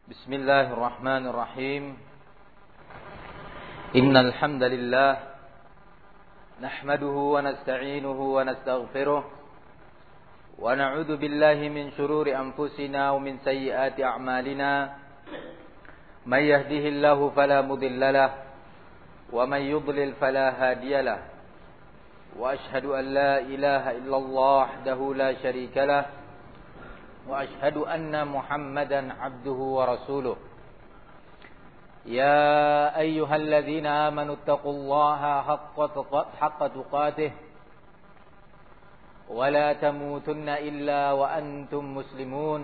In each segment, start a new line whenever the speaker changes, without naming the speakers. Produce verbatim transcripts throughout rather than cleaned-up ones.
Bismillahirrahmanirrahim. Innal hamdalillah nahmaduhu wa nasta'inuhu wa nastaghfiruh wa na'udzu billahi min shururi anfusina wa min sayyiati a'malina. May yahdihillahu fala mudilla lahu wa may yudlil fala hadiya lahu. Wa ashhadu an la ilaha illallah wahdahu la syarika lahu wa ashhadu anna Muhammadan abduhu wa rasuluh. Ya ayyuhalladzina amanu taqullaha haqqa tuqatih wa la tamutunna illa wa antum muslimun.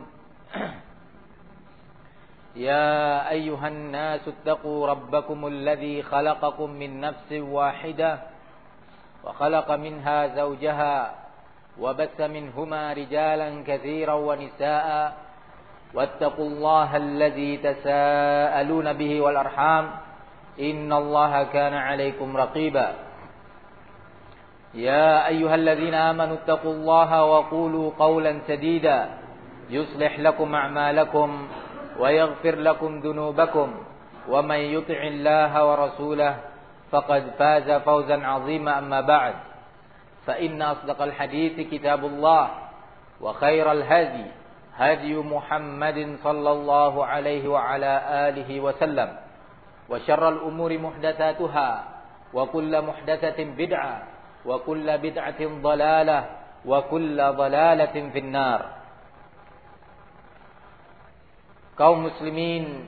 Ya ayyuhan nasu taqu rabbakumul ladzi khalaqakum min nafsin wahidah wa khalaqa minha zawjaha وبث منهما رجالا كثيرا ونساء واتقوا الله الذي تساءلون به والأرحام إن الله كان عليكم رقيبا. يا أيها الذين آمنوا اتقوا الله وقولوا قولا سديدا يصلح لكم أعمالكم ويغفر لكم ذنوبكم ومن يطع الله ورسوله فقد فاز فوزا عظيما. أما بعد فإن أصدق الحديث كتاب الله وخير الهدي هدي محمد صلى الله عليه وعلى آله وسلم وشر الأمور محدثاتها وكل محدثة بدعة وكل بدعة ضلالة وكل ضلالة في النار. Kaum muslimin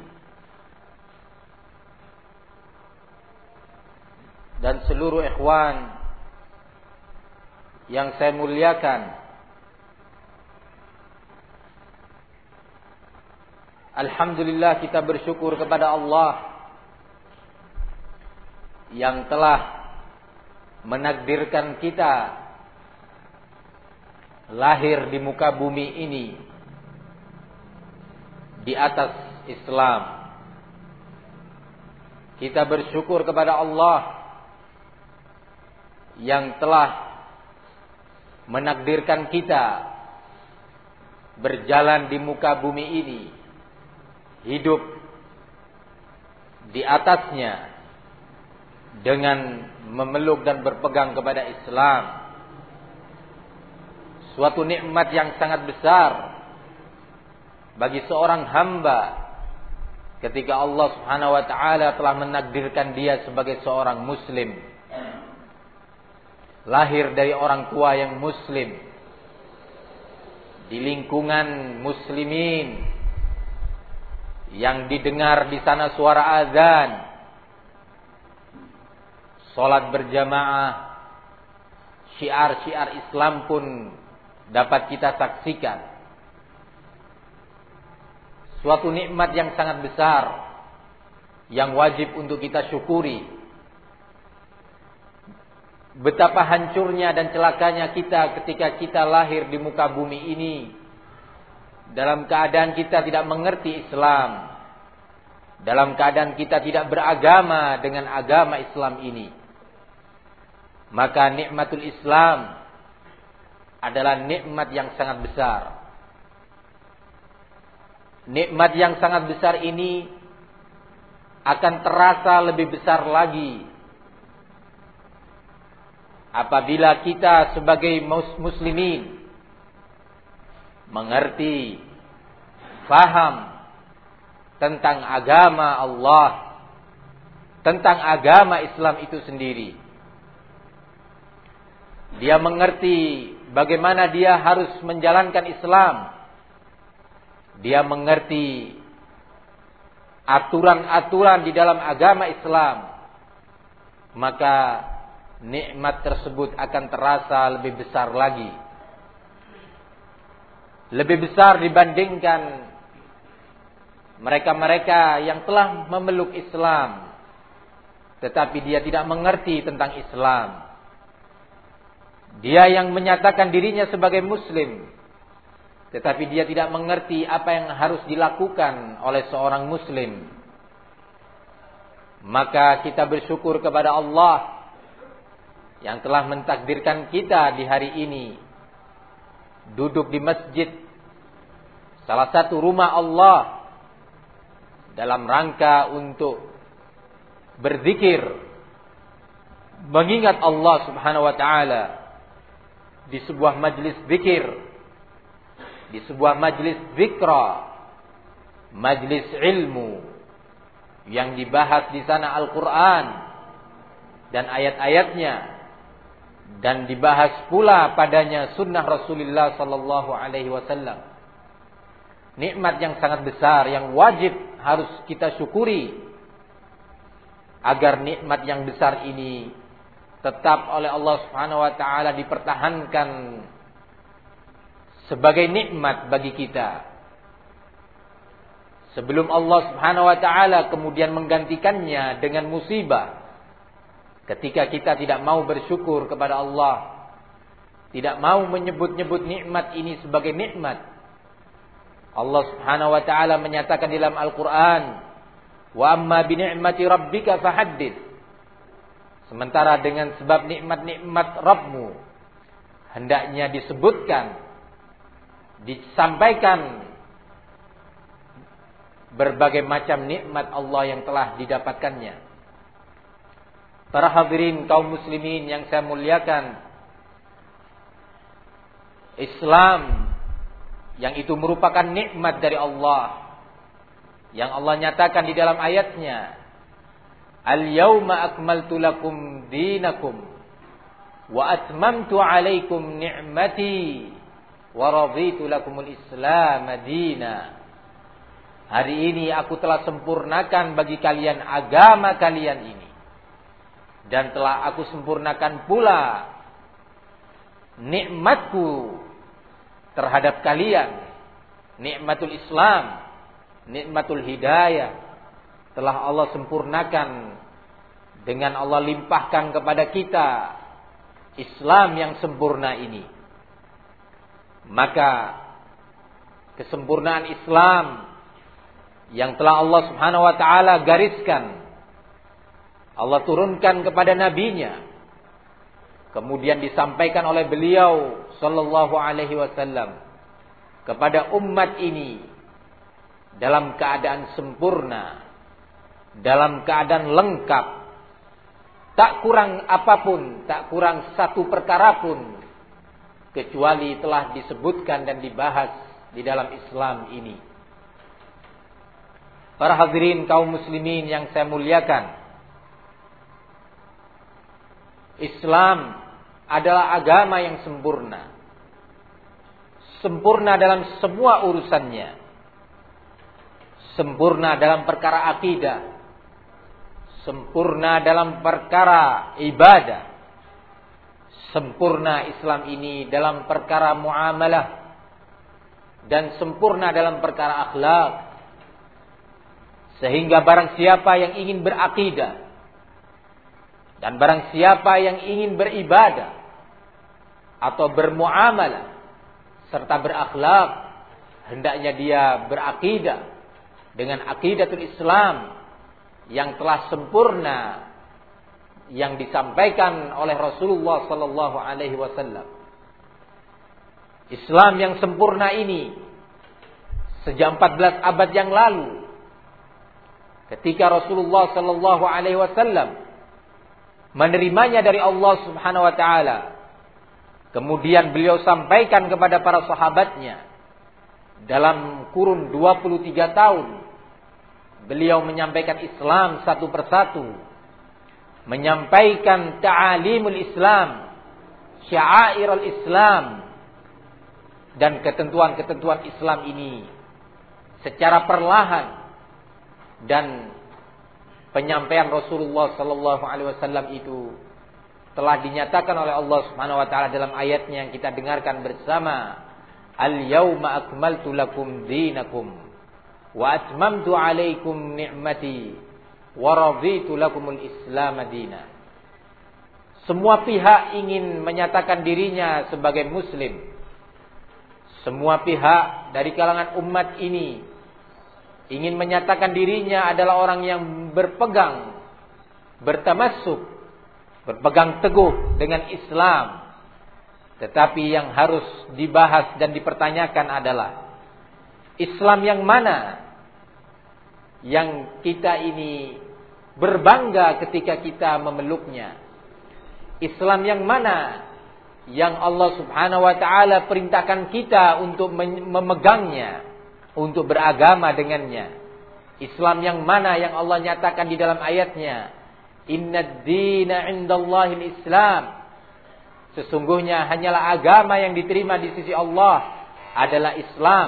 dan seluruh ikhwan yang saya muliakan, alhamdulillah kita bersyukur kepada Allah yang telah menakdirkan kita lahir di muka bumi ini di atas Islam. Kita bersyukur kepada Allah yang telah menakdirkan kita berjalan di muka bumi ini, hidup di atasnya dengan memeluk dan berpegang kepada Islam. Suatu nikmat yang sangat besar bagi seorang hamba ketika Allah Subhanahu wa taala telah menakdirkan dia sebagai seorang muslim, lahir dari orang tua yang muslim, di lingkungan muslimin, yang didengar di sana suara azan, salat berjamaah, syiar-syiar Islam pun dapat kita saksikan. Suatu nikmat yang sangat besar yang wajib untuk kita syukuri. Betapa hancurnya dan celakanya kita ketika kita lahir di muka bumi ini dalam keadaan kita tidak mengerti Islam, dalam keadaan kita tidak beragama dengan agama Islam ini. Maka nikmatul Islam adalah nikmat yang sangat besar. Nikmat yang sangat besar ini akan terasa lebih besar lagi apabila kita sebagai muslimin mengerti, faham tentang agama Allah, tentang agama Islam itu sendiri. Dia mengerti bagaimana dia harus menjalankan Islam. Dia mengerti aturan-aturan di dalam agama Islam. Maka nikmat tersebut akan terasa lebih besar lagi. Lebih besar dibandingkan mereka-mereka yang telah memeluk Islam tetapi dia tidak mengerti tentang Islam. Dia yang menyatakan dirinya sebagai muslim tetapi dia tidak mengerti apa yang harus dilakukan oleh seorang muslim. Maka kita bersyukur kepada Allah yang telah mentakdirkan kita di hari ini duduk di masjid, salah satu rumah Allah dalam rangka untuk berzikir, mengingat Allah Subhanahu wa taala di sebuah majlis zikir, di sebuah majlis zikra, majlis ilmu yang dibahas di sana Al-Qur'an dan ayat-ayatnya, dan dibahas pula padanya sunnah Rasulullah sallallahu alaihi wasallam. Nikmat yang sangat besar yang wajib harus kita syukuri agar nikmat yang besar ini tetap oleh Allah Subhanahu wa taala dipertahankan sebagai nikmat bagi kita, sebelum Allah Subhanahu wa taala kemudian menggantikannya dengan musibah ketika kita tidak mau bersyukur kepada Allah, tidak mau menyebut-nyebut nikmat ini sebagai nikmat. Allah Subhanahu wa taala menyatakan di dalam Al-Qur'an, "Wa amma bi ni'mati rabbika fahaddits." Sementara dengan sebab nikmat-nikmat Rabbmu hendaknya disebutkan, disampaikan berbagai macam nikmat Allah yang telah didapatkannya. Para hadirin kaum muslimin yang saya muliakan, Islam yang itu merupakan nikmat dari Allah, yang Allah nyatakan di dalam ayatnya, "Al-yawma akmaltu lakum dinakum wa atmamtu alaikum ni'mati wa raditu lakumul Islam madina." Hari ini aku telah sempurnakan bagi kalian agama kalian ini, dan telah aku sempurnakan pula nikmatku terhadap kalian. Nikmatul Islam, nikmatul hidayah telah Allah sempurnakan dengan Allah limpahkan kepada kita Islam yang sempurna ini. Maka kesempurnaan Islam yang telah Allah Subhanahu wa taala gariskan, Allah turunkan kepada nabinya, kemudian disampaikan oleh beliau sallallahu alaihi wasallam kepada umat ini dalam keadaan sempurna, dalam keadaan lengkap, tak kurang apapun, tak kurang satu perkara pun kecuali telah disebutkan dan dibahas di dalam Islam ini. Para hadirin kaum muslimin yang saya muliakan, Islam adalah agama yang sempurna. Sempurna dalam semua urusannya. Sempurna dalam perkara akidah. Sempurna dalam perkara ibadah. Sempurna Islam ini dalam perkara muamalah. Dan sempurna dalam perkara akhlak. Sehingga barang siapa yang ingin berakidah dan barang siapa yang ingin beribadah atau bermuamalah serta berakhlak, hendaknya dia berakidah dengan akidatul Islam yang telah sempurna yang disampaikan oleh Rasulullah sallallahu alaihi wasallam. Islam yang sempurna ini sejak empat belas abad yang lalu, ketika Rasulullah sallallahu alaihi wasallam menerimanya dari Allah Subhanahu wa taala, kemudian beliau sampaikan kepada para sahabatnya dalam kurun dua puluh tiga tahun. Beliau menyampaikan Islam satu persatu, menyampaikan ta'alimul Islam, syairul Islam, dan ketentuan-ketentuan Islam ini secara perlahan. Dan penyampaian Rasulullah sallallahu alaihi wasallam itu telah dinyatakan oleh Allah Subhanahu wa taala dalam ayatnya yang kita dengarkan bersama, "Al-yauma akmaltu lakum dinakum wa atmamtu alaikum ni'mati wa raditu lakumul Islam madina." Semua pihak ingin menyatakan dirinya sebagai muslim. Semua pihak dari kalangan umat ini ingin menyatakan dirinya adalah orang yang berpegang, bertamassuk, berpegang teguh dengan Islam. Tetapi yang harus dibahas dan dipertanyakan adalah Islam yang mana yang kita ini berbangga ketika kita memeluknya. Islam yang mana yang Allah Subhanahu wa taala perintahkan kita untuk memegangnya, untuk beragama dengannya. Islam yang mana yang Allah nyatakan di dalam ayatnya, Innad dina indallahil Islam. Sesungguhnya hanyalah agama yang diterima di sisi Allah adalah Islam.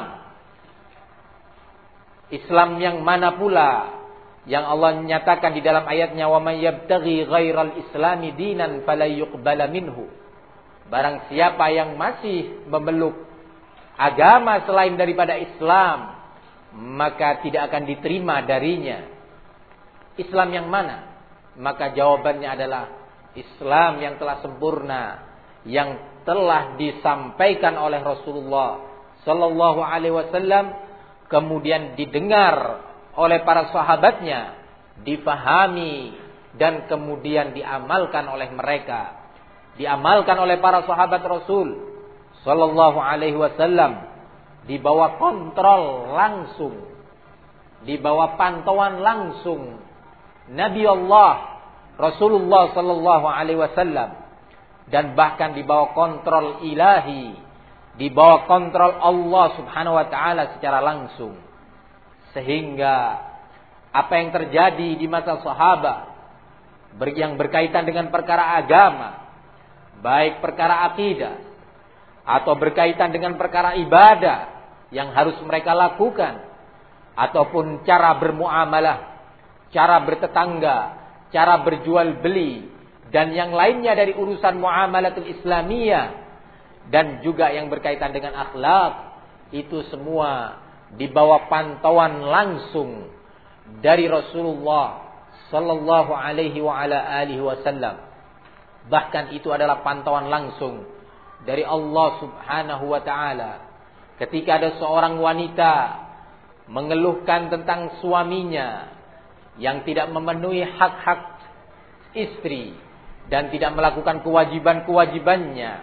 Islam yang mana pula yang Allah nyatakan di dalam ayatnya, wa may yabtaghi ghairal islami dinan fala yuqbala minhu. Barang siapa yang masih memeluk agama selain daripada Islam, maka tidak akan diterima darinya. Islam yang mana? Maka jawabannya adalah Islam yang telah sempurna, yang telah disampaikan oleh Rasulullah sallallahu alaihi wasallam, kemudian didengar oleh para sahabatnya, difahami dan kemudian diamalkan oleh mereka, diamalkan oleh para sahabat Rasul sallallahu alaihi wasallam, di bawah kontrol langsung, di bawah pantauan langsung Nabi Allah Rasulullah sallallahu alaihi wasallam, dan bahkan di bawah kontrol ilahi, di bawah kontrol Allah Subhanahu wa taala secara langsung. Sehingga apa yang terjadi di masa sahabat yang berkaitan dengan perkara agama, baik perkara akidah atau berkaitan dengan perkara ibadah yang harus mereka lakukan, ataupun cara bermuamalah, cara bertetangga, cara berjual beli, dan yang lainnya dari urusan muamalatul islamiyah, dan juga yang berkaitan dengan akhlak, itu semua di bawah pantauan langsung dari Rasulullah sallallahu alaihi wa ala alihi wasallam. Bahkan itu adalah pantauan langsung dari Allah Subhanahu wa taala. Ketika ada seorang wanita mengeluhkan tentang suaminya yang tidak memenuhi hak-hak istri dan tidak melakukan kewajiban-kewajibannya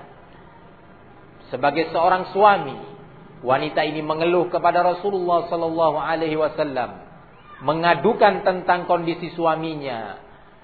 sebagai seorang suami, wanita ini mengeluh kepada Rasulullah sallallahu alaihi wasallam, mengadukan tentang kondisi suaminya,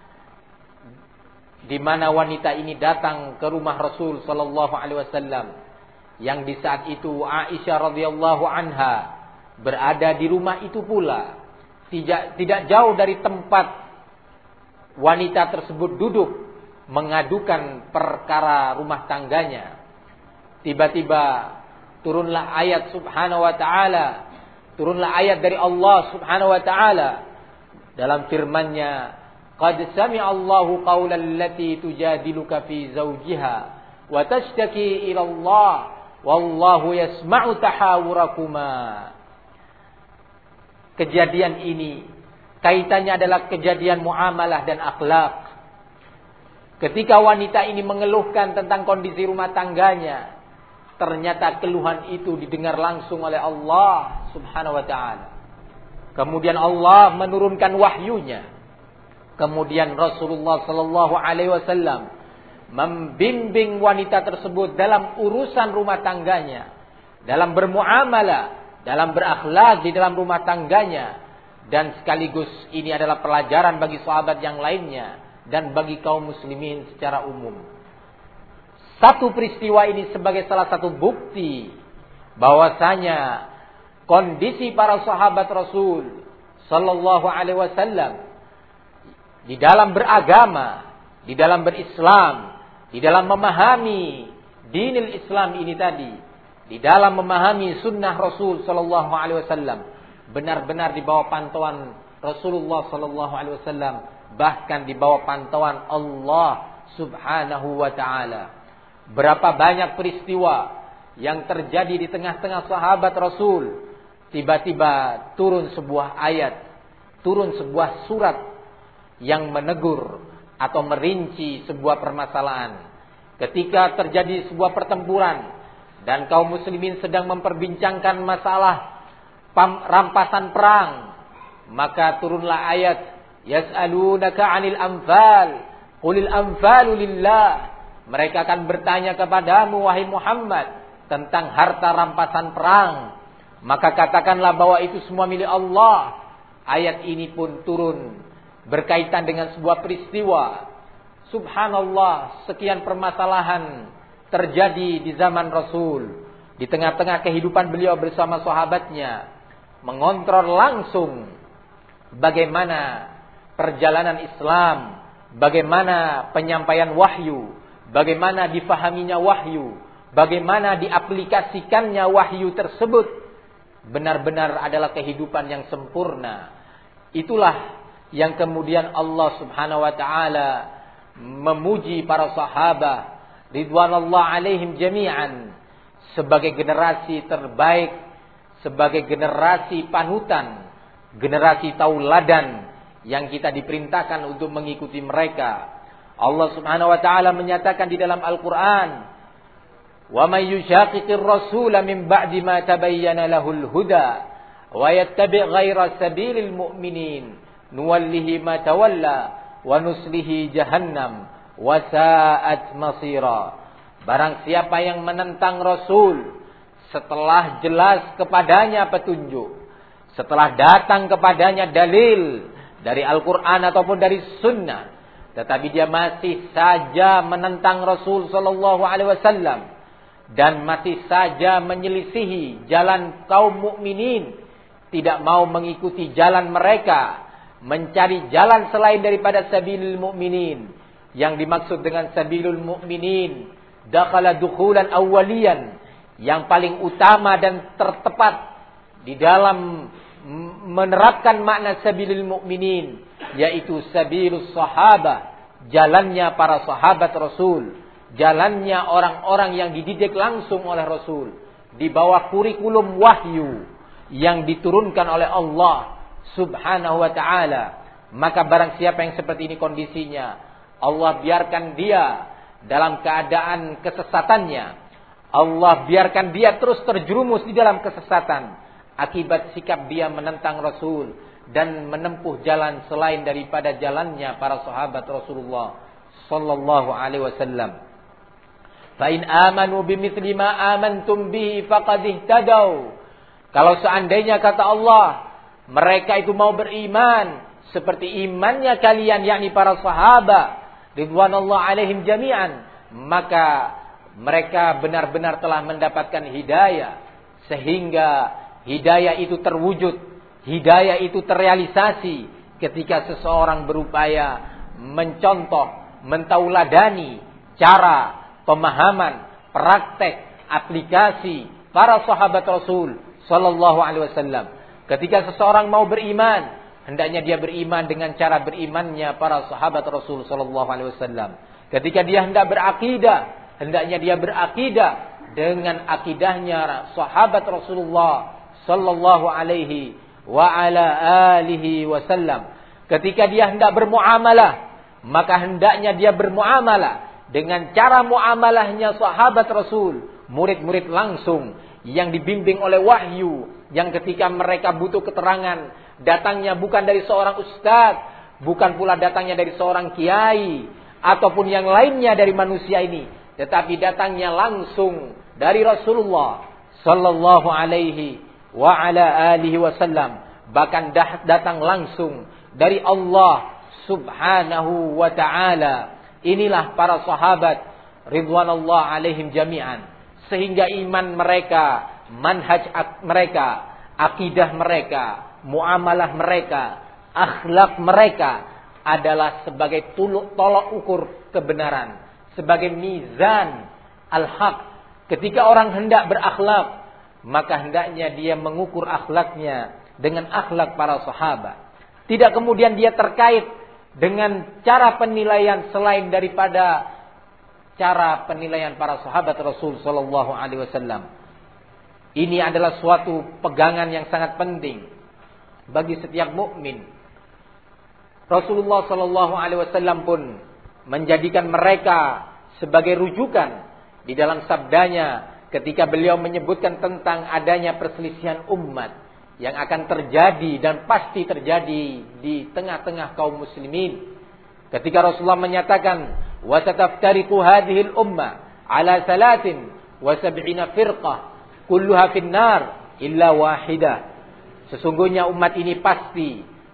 di mana wanita ini datang ke rumah Rasul sallallahu alaihi wasallam, yang di saat itu Aisyah radhiyallahu anha berada di rumah itu pula, tidak tidak jauh dari tempat wanita tersebut duduk mengadukan perkara rumah tangganya. Tiba-tiba turunlah ayat subhanahu wa ta'ala, turunlah ayat dari Allah subhanahu wa ta'ala dalam firman-Nya, qad sami'a Allahu qawlan allati tujadiluka fi zawjiha wa tashtaki ila Allah wallahu yasma'u tahawurakuma. Kejadian ini kaitannya adalah kejadian muamalah dan akhlak. Ketika wanita ini mengeluhkan tentang kondisi rumah tangganya, ternyata keluhan itu didengar langsung oleh Allah subhanahu wa ta'ala. Kemudian Allah menurunkan wahyunya. Kemudian Rasulullah sallallahu alaihi wasallam membimbing wanita tersebut dalam urusan rumah tangganya, dalam bermuamalah, dalam berakhlak di dalam rumah tangganya. Dan sekaligus ini adalah pelajaran bagi sahabat yang lainnya dan bagi kaum muslimin secara umum. Satu peristiwa ini sebagai salah satu bukti bahwasanya kondisi para sahabat Rasul sallallahu alaihi wasallam di dalam beragama, di dalam berislam, di dalam memahami dinil Islam ini tadi, di dalam memahami sunnah Rasul sallallahu alaihi wasallam, benar-benar di bawah pantauan Rasulullah sallallahu alaihi wasallam, bahkan di bawah pantauan Allah subhanahu wa ta'ala. Berapa banyak peristiwa yang terjadi di tengah-tengah sahabat Rasul, tiba-tiba turun sebuah ayat, turun sebuah surat yang menegur atau merinci sebuah permasalahan. Ketika terjadi sebuah pertempuran dan kaum muslimin sedang memperbincangkan masalah rampasan perang, maka turunlah ayat, yas'alunaka 'anil anfal qulil anfalu lillah. Mereka akan bertanya kepadamu wahai Muhammad tentang harta rampasan perang, maka katakanlah bahwa itu semua milik Allah. ayat ini pun turun berkaitan dengan sebuah peristiwa. Subhanallah, sekian permasalahan terjadi di zaman Rasul. Di tengah-tengah kehidupan beliau bersama sahabatnya, mengontrol langsung bagaimana perjalanan Islam, bagaimana penyampaian wahyu, bagaimana difahaminya wahyu, bagaimana diaplikasikannya wahyu tersebut benar-benar adalah kehidupan yang sempurna. Itulah yang kemudian Allah Subhanahu wa taala memuji para sahabat ridwanullah alaihim jami'an sebagai generasi terbaik, sebagai generasi panutan, generasi tauladan yang kita diperintahkan untuk mengikuti mereka. Allah Subhanahu wa taala menyatakan di dalam Al-Qur'an, "Wa may yushaqiqir rasula min ba'di ma tabayyana lahul huda wa yattabi' ghaira sabilil mu'minin nuwallihi ma tawalla wa nuslihi jahannam wa sa'at masira." Barang siapa yang menentang Rasul setelah jelas kepadanya petunjuk, setelah datang kepadanya dalil dari Al-Quran ataupun dari Sunnah, tetapi dia masih saja menentang Rasul Sallallahu Alaihi Wasallam dan masih saja menyelisihi jalan kaum mukminin, tidak mau mengikuti jalan mereka, mencari jalan selain daripada sabilul mukminin. Yang dimaksud dengan sabilul mukminin, dakhala dukhulan awwaliyan, yang paling utama dan tertepat di dalam menerapkan makna sabilul mukminin, yaitu sabilus sahabah, jalannya para sahabat Rasul, jalannya orang-orang yang dididik langsung oleh Rasul di bawah kurikulum wahyu yang diturunkan oleh Allah Subhanahu wa taala. Maka barang siapa yang seperti ini kondisinya, Allah biarkan dia dalam keadaan kesesatannya. Allah biarkan dia terus terjerumus di dalam kesesatan akibat sikap dia menentang Rasul dan menempuh jalan selain daripada jalannya para sahabat Rasulullah sallallahu alaihi wasallam. Fa in amanu bimithli ma amantum bihi faqad ihtadaw. Kalau seandainya kata Allah, mereka itu mau beriman seperti imannya kalian, yakni para sahabat ridwanullah alaihim jami'an, maka mereka benar-benar telah mendapatkan hidayah, sehingga hidayah itu terwujud, hidayah itu terrealisasi ketika seseorang berupaya mencontoh, mentauladani cara, pemahaman, praktek, aplikasi para sahabat Rasul sallallahu alaihi wasallam. Ketika seseorang mau beriman, hendaknya dia beriman dengan cara berimannya para sahabat Rasul sallallahu alaihi wasallam. Ketika dia hendak berakidah, hendaknya dia berakidah dengan akidahnya sahabat Rasulullah sallallahu alaihi wa ala alihi wasallam. Ketika dia hendak bermuamalah, maka hendaknya dia bermuamalah dengan cara muamalahnya sahabat Rasul, murid-murid langsung yang dibimbing oleh wahyu, yang ketika mereka butuh keterangan, datangnya bukan dari seorang ustadz, bukan pula datangnya dari seorang kiai ataupun yang lainnya dari manusia ini, tetapi datangnya langsung dari Rasulullah sallallahu alaihi wa ala alihi wasallam, bahkan datang langsung dari Allah Subhanahu wa taala. Inilah para sahabat ridwanullah alaihim jami'an, sehingga iman mereka, manhaj mereka, akidah mereka, muamalah mereka, akhlak mereka adalah sebagai tolok ukur kebenaran, sebagai mizan al-haq. Ketika orang hendak berakhlak, maka hendaknya dia mengukur akhlaknya dengan akhlak para sahabat. Tidak kemudian dia terkait dengan cara penilaian selain daripada cara penilaian para sahabat Rasul sallallahu alaihi wasallam. Ini adalah suatu pegangan yang sangat penting bagi setiap mukmin. Rasulullah sallallahu alaihi wasallam pun menjadikan mereka sebagai rujukan di dalam sabdanya ketika beliau menyebutkan tentang adanya perselisihan umat yang akan terjadi dan pasti terjadi di tengah-tengah kaum muslimin. Ketika Rasulullah menyatakan, "Wa sataftariqu hadhihi al-umma ala salatin wa sab'ina firqah kulluha fin nar illa wahidah." Sesungguhnya umat ini pasti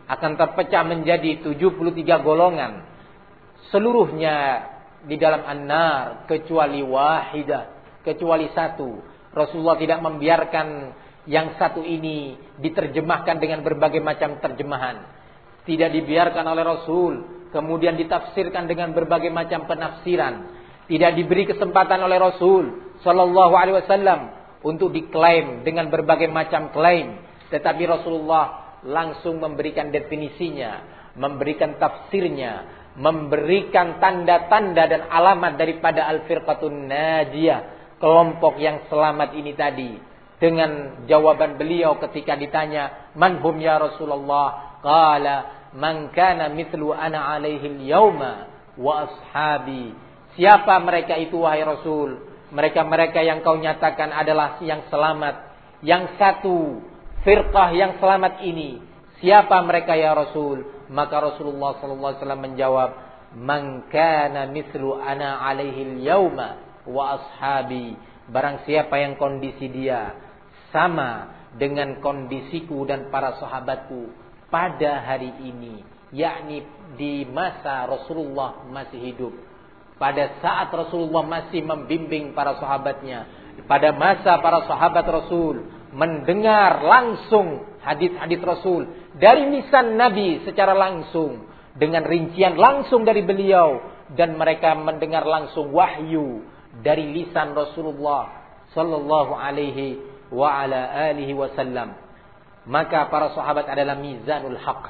akan terpecah menjadi tujuh puluh tiga golongan. Seluruhnya di dalam an-nar kecuali wahidah, kecuali satu. Rasulullah tidak membiarkan yang satu ini diterjemahkan dengan berbagai macam terjemahan. Tidak dibiarkan oleh Rasul kemudian ditafsirkan dengan berbagai macam penafsiran. Tidak diberi kesempatan oleh Rasul sallallahu alaihi wasallam untuk diklaim dengan berbagai macam klaim, tetapi Rasulullah langsung memberikan definisinya, memberikan tafsirnya, memberikan tanda-tanda dan alamat daripada al-firqatun najiyah, kelompok yang selamat ini tadi. Dengan jawaban beliau ketika ditanya, "Man hum ya Rasulullah?" Qala, "Man kana mithlu ana alaihi al-yawma wa ashabi." Siapa mereka itu wahai Rasul? Mereka-mereka yang kau nyatakan adalah yang selamat. Yang satu firqah yang selamat ini, siapa mereka ya Rasul? Maka Rasulullah sallallahu alaihi wasallam menjawab, "Man kana mithlu ana alaihi al-yawma wa ashabi." Barang siapa yang kondisi dia sama dengan kondisiku dan para sahabatku pada hari ini, yakni di masa Rasulullah masih hidup, pada saat Rasulullah masih membimbing para sahabatnya, pada masa para sahabat Rasul mendengar langsung hadis-hadis Rasul dari lisan Nabi secara langsung dengan rincian langsung dari beliau, dan mereka mendengar langsung wahyu dari lisan Rasulullah sallallahu alaihi wa ala alihi wasallam. Maka para sahabat adalah mizanul haq.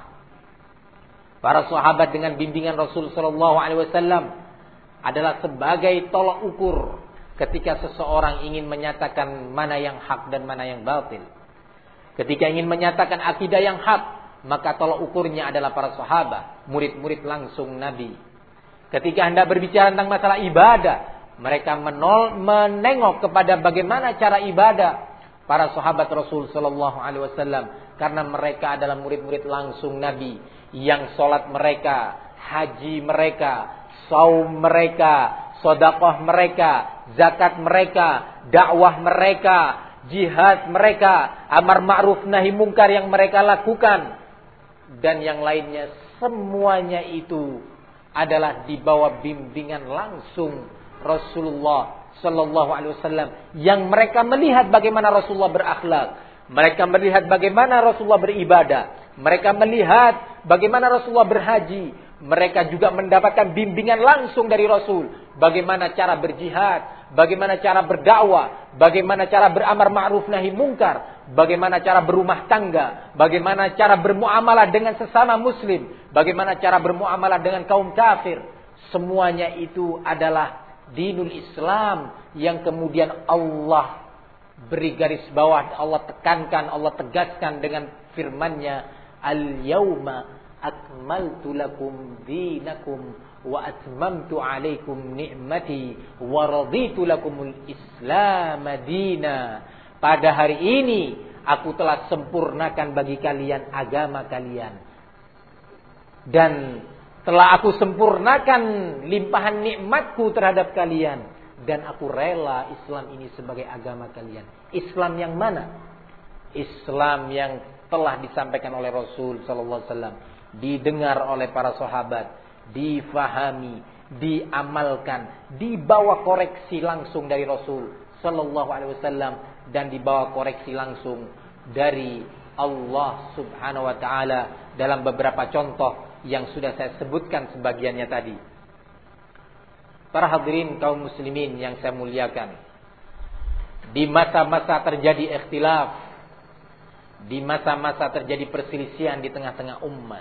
Para sahabat dengan bimbingan Rasul sallallahu alaihi wasallam adalah sebagai tolak ukur ketika seseorang ingin menyatakan mana yang hak dan mana yang batil. Ketika ingin menyatakan akidah yang hak, maka tolak ukurnya adalah para sahabat, murid-murid langsung Nabi. Ketika hendak berbicara tentang masalah ibadah, mereka menol, menengok kepada bagaimana cara ibadah para sahabat Rasul sallallahu alaihi wasallam, karena mereka adalah murid-murid langsung Nabi, yang salat mereka, haji mereka, saum mereka, sedekah mereka, zakat mereka, dakwah mereka, jihad mereka, amar ma'ruf nahi mungkar yang mereka lakukan, dan yang lainnya, semuanya itu adalah di bawah bimbingan langsung Rasulullah sallallahu alaihi wasallam, yang mereka melihat bagaimana Rasulullah berakhlak, mereka melihat bagaimana Rasulullah beribadah, mereka melihat bagaimana Rasulullah berhaji, mereka juga mendapatkan bimbingan langsung dari Rasul, bagaimana cara berjihad, bagaimana cara berdakwah, bagaimana cara beramar ma'ruf nahi mungkar, bagaimana cara berumah tangga, bagaimana cara bermuamalah dengan sesama muslim, bagaimana cara bermuamalah dengan kaum kafir. Semuanya itu adalah dinul Islam yang kemudian Allah beri garis bawah, Allah tekankan, Allah tegaskan dengan firman-Nya, "Al-yauma akmaltu lakum dinakum wa atmamtu alaikum ni'mati wa raditu lakumul Islam dina." Pada hari ini aku telah sempurnakan bagi kalian agama kalian, dan telah aku sempurnakan limpahan nikmatku terhadap kalian, dan aku rela Islam ini sebagai agama kalian. Islam yang mana? Islam yang telah disampaikan oleh Rasul sallallahu alaihi wasallam, didengar oleh para sahabat, difahami, diamalkan, dibawa koreksi langsung dari Rasul sallallahu alaihi wasallam, dan dibawa koreksi langsung dari Allah Subhanahu wa taala dalam beberapa contoh yang sudah saya sebutkan sebagiannya tadi. Para hadirin kaum muslimin yang saya muliakan, di masa-masa terjadi ikhtilaf, di masa-masa terjadi perselisihan di tengah-tengah umat,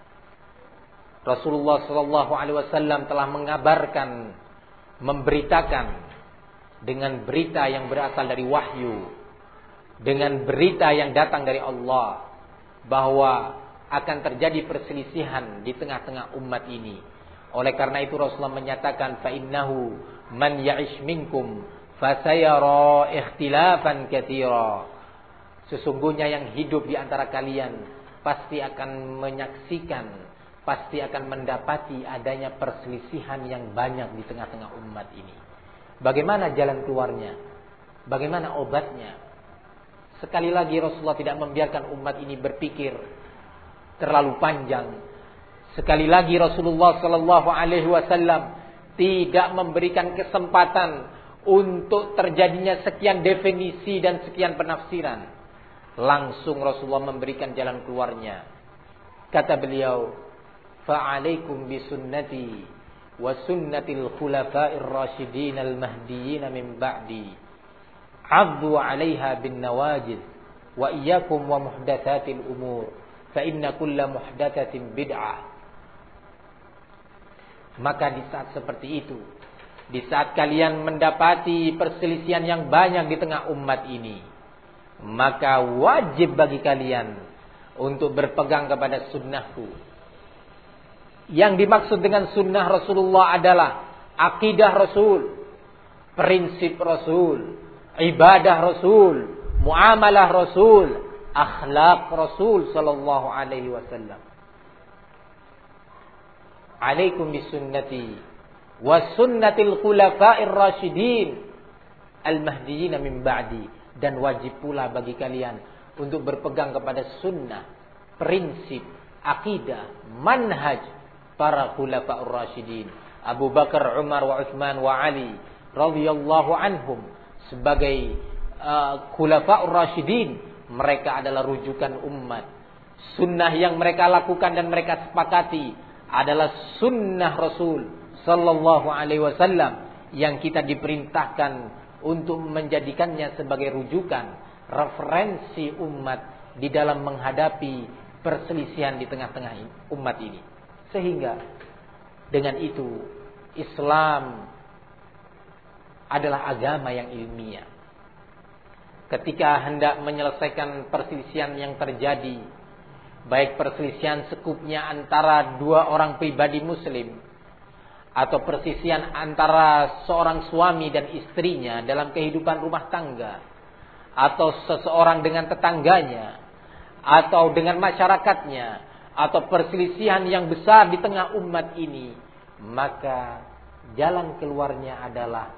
Rasulullah sallallahu alaihi wasallam telah mengabarkan, memberitakan dengan berita yang berasal dari wahyu, dengan berita yang datang dari Allah, bahwa akan terjadi perselisihan di tengah-tengah umat ini. Oleh karena itu Rasulullah menyatakan, "Fa innahu man ya'ish minkum fasayara ikhtilafan katsira." Sesungguhnya yang hidup di antara kalian pasti akan menyaksikan, pasti akan mendapati adanya perselisihan yang banyak di tengah-tengah umat ini. Bagaimana jalan keluarnya? Bagaimana obatnya? Sekali lagi Rasulullah tidak membiarkan umat ini berpikir terlalu panjang. Sekali lagi Rasulullah sallallahu alaihi wasallam tidak memberikan kesempatan untuk terjadinya sekian definisi dan sekian penafsiran. Langsung Rasulullah memberikan jalan keluarnya. Kata beliau, "Fa'alaikum bisunnati wa sunnatil khulafa'ir rasyidin al-mahdiyyin min ba'di. 'addu 'alaiha bin nawajid wa iyyakum wa muhdatsatil umur, fa inna kulla muhdatsatin bid'ah." Maka di saat seperti itu, di saat kalian mendapati perselisihan yang banyak di tengah umat ini, maka wajib bagi kalian untuk berpegang kepada sunnahku. Yang dimaksud dengan sunnah Rasulullah adalah akidah Rasul, prinsip Rasul, ibadah Rasul, muamalah Rasul, akhlak Rasul sallallahu alaihi wasallam. Alaikum bisunnati wa sunnatil khulafa'ir rasyidin al-mahdiyyin min ba'di. Dan wajib pula bagi kalian untuk berpegang kepada sunnah, prinsip, akidah, manhaj para khulafa'ur rasyidin, Abu Bakar, Umar, wa Utsman, wa Ali radhiyallahu anhum sebagai uh, khulafa'ur rasyidin. Mereka adalah rujukan umat. Sunnah yang mereka lakukan dan mereka sepakati adalah sunnah Rasul sallallahu alaihi wasallam yang kita diperintahkan untuk menjadikannya sebagai rujukan, referensi umat di dalam menghadapi perselisihan di tengah-tengah umat ini. Sehingga dengan itu Islam adalah agama yang ilmiah. Ketika hendak menyelesaikan perselisihan yang terjadi, baik perselisihan sekupnya antara dua orang pribadi muslim, atau perselisihan antara seorang suami dan istrinya dalam kehidupan rumah tangga, atau seseorang dengan tetangganya, atau dengan masyarakatnya, atau perselisihan yang besar di tengah umat ini, maka jalan keluarnya adalah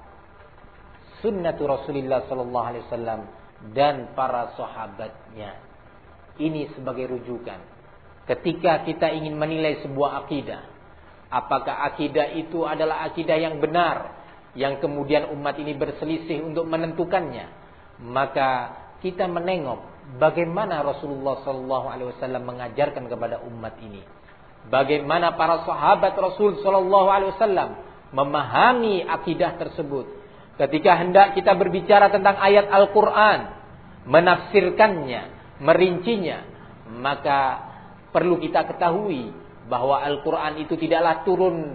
sunnatu Rasulullah sallallahu alaihi wasallam dan para sahabatnya. Ini sebagai rujukan. Ketika kita ingin menilai sebuah akidah, apakah akidah itu adalah akidah yang benar, yang kemudian umat ini berselisih untuk menentukannya, maka kita menengok bagaimana Rasulullah sallallahu alaihi wasallam mengajarkan kepada umat ini. Bagaimana para sahabat Rasul sallallahu alaihi wasallam memahami akidah tersebut. Ketika hendak kita berbicara tentang ayat Al-Qur'an, menafsirkannya, merincinya, maka perlu kita ketahui bahwa Al-Qur'an itu tidaklah turun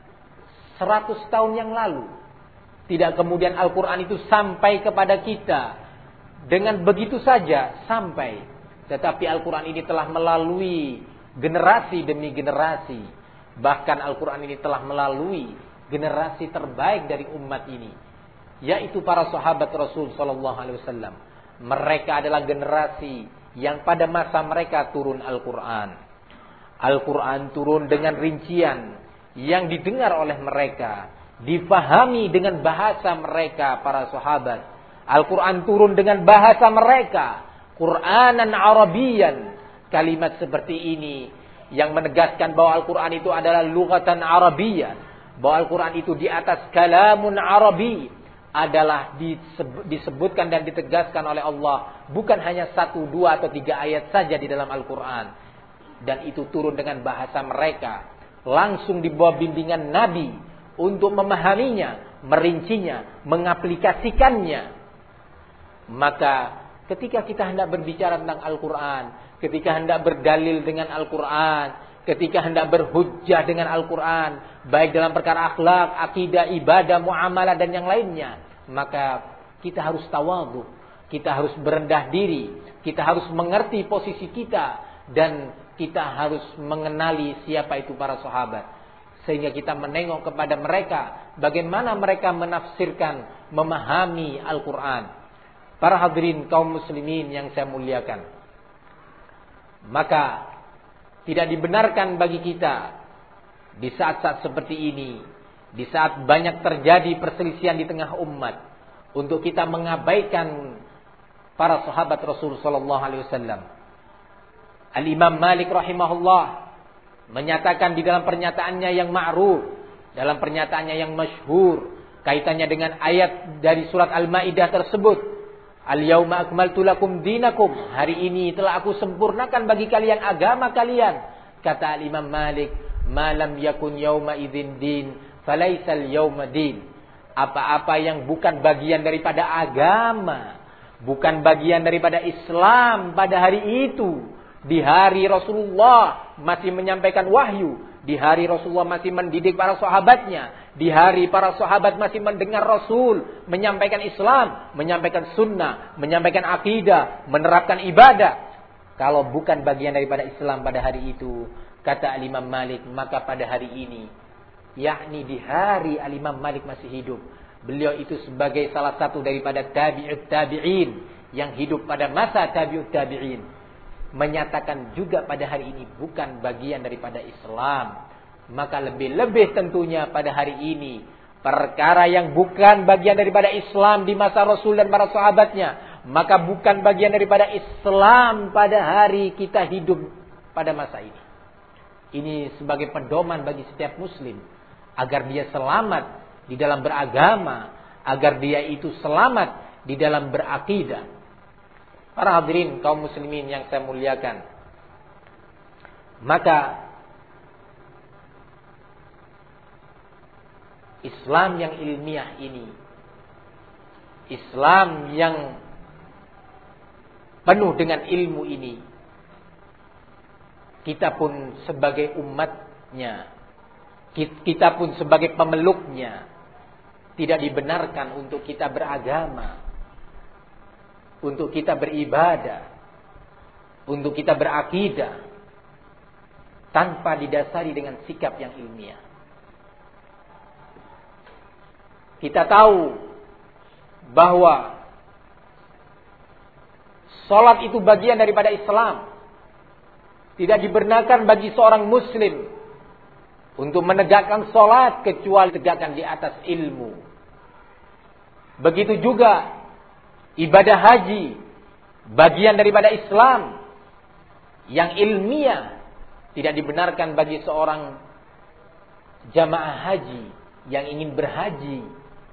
seratus tahun yang lalu. Tidak kemudian Al-Qur'an itu sampai kepada kita dengan begitu saja sampai. Tetapi Al-Quran ini telah melalui generasi demi generasi. Bahkan Al-Quran ini telah melalui generasi terbaik dari umat ini, yaitu para sahabat Rasul sallallahu alaihi wasallam. Mereka adalah generasi yang pada masa mereka turun Al-Quran. Al-Quran turun dengan rincian yang didengar oleh mereka, difahami dengan bahasa mereka para sahabat. Al-Quran turun dengan bahasa mereka, Qur'anan Arabiyan. Kalimat seperti ini yang menegaskan bahwa Al-Quran itu adalah lughatan Arabiyan, bahwa Al-Quran itu di atas kalamun Arabi, adalah disebutkan dan ditegaskan oleh Allah bukan hanya satu, dua atau tiga ayat saja di dalam Al-Quran. Dan itu turun dengan bahasa mereka, langsung di bawah bimbingan Nabi untuk memahaminya, merincinya, mengaplikasikannya. Maka ketika kita hendak berbicara tentang Al-Quran, ketika hendak berdalil dengan Al-Quran, ketika hendak berhujjah dengan Al-Quran, baik dalam perkara akhlak, akidah, ibadah, muamalah dan yang lainnya, maka kita harus tawadhu, kita harus berendah diri, kita harus mengerti posisi kita, dan kita harus mengenali siapa itu para sahabat, sehingga kita menengok kepada mereka bagaimana mereka menafsirkan, memahami Al-Quran. Para hadirin kaum muslimin yang saya muliakan, maka tidak dibenarkan bagi kita di saat-saat seperti ini, di saat banyak terjadi perselisihan di tengah umat, untuk kita mengabaikan para sahabat Rasul sallallahu alaihi wasallam. Al-Imam Malik rahimahullah menyatakan di dalam pernyataannya yang ma'ruf, dalam pernyataannya yang masyhur, kaitannya dengan ayat dari surat Al-Maidah tersebut, Al-yauma akmaltu lakum dinakum, hari ini telah aku sempurnakan bagi kalian agama kalian. Kata Al-Imam Malik, ma lam yakun yauma idzin din falaisal yauma din. Apa-apa yang bukan bagian daripada agama, bukan bagian daripada Islam pada hari itu, di hari Rasulullah masih menyampaikan wahyu, di hari Rasulullah masih mendidik para sahabatnya, di hari para sahabat masih mendengar Rasul menyampaikan Islam, menyampaikan sunnah, menyampaikan akidah, menerapkan ibadah. Kalau bukan bagian daripada Islam pada hari itu, kata Al-Imam Malik, maka pada hari ini, yakni di hari Al-Imam Malik masih hidup, beliau itu sebagai salah satu daripada tabi'ut tabi'in yang hidup pada masa tabi'ut tabi'in, menyatakan juga pada hari ini bukan bagian daripada Islam. Maka lebih-lebih tentunya pada hari ini, perkara yang bukan bagian daripada Islam di masa Rasul dan para sahabatnya, maka bukan bagian daripada Islam pada hari kita hidup pada masa ini. Ini sebagai pedoman bagi setiap muslim, agar dia selamat di dalam beragama, agar dia itu selamat di dalam berakidah. Para hadirin kaum muslimin yang saya muliakan, maka Islam yang ilmiah ini, Islam yang penuh dengan ilmu ini, kita pun sebagai umatnya, kita pun sebagai pemeluknya, tidak dibenarkan untuk kita beragama, untuk kita beribadah, untuk kita berakidah tanpa didasari dengan sikap yang ilmiah. Kita tahu bahwa salat itu bagian daripada Islam. Tidak dibenarkan bagi seorang muslim untuk menegakkan salat kecuali tegakkan di atas ilmu. Begitu juga ibadah haji, bagian daripada Islam yang ilmiah. Tidak dibenarkan bagi seorang jamaah haji yang ingin berhaji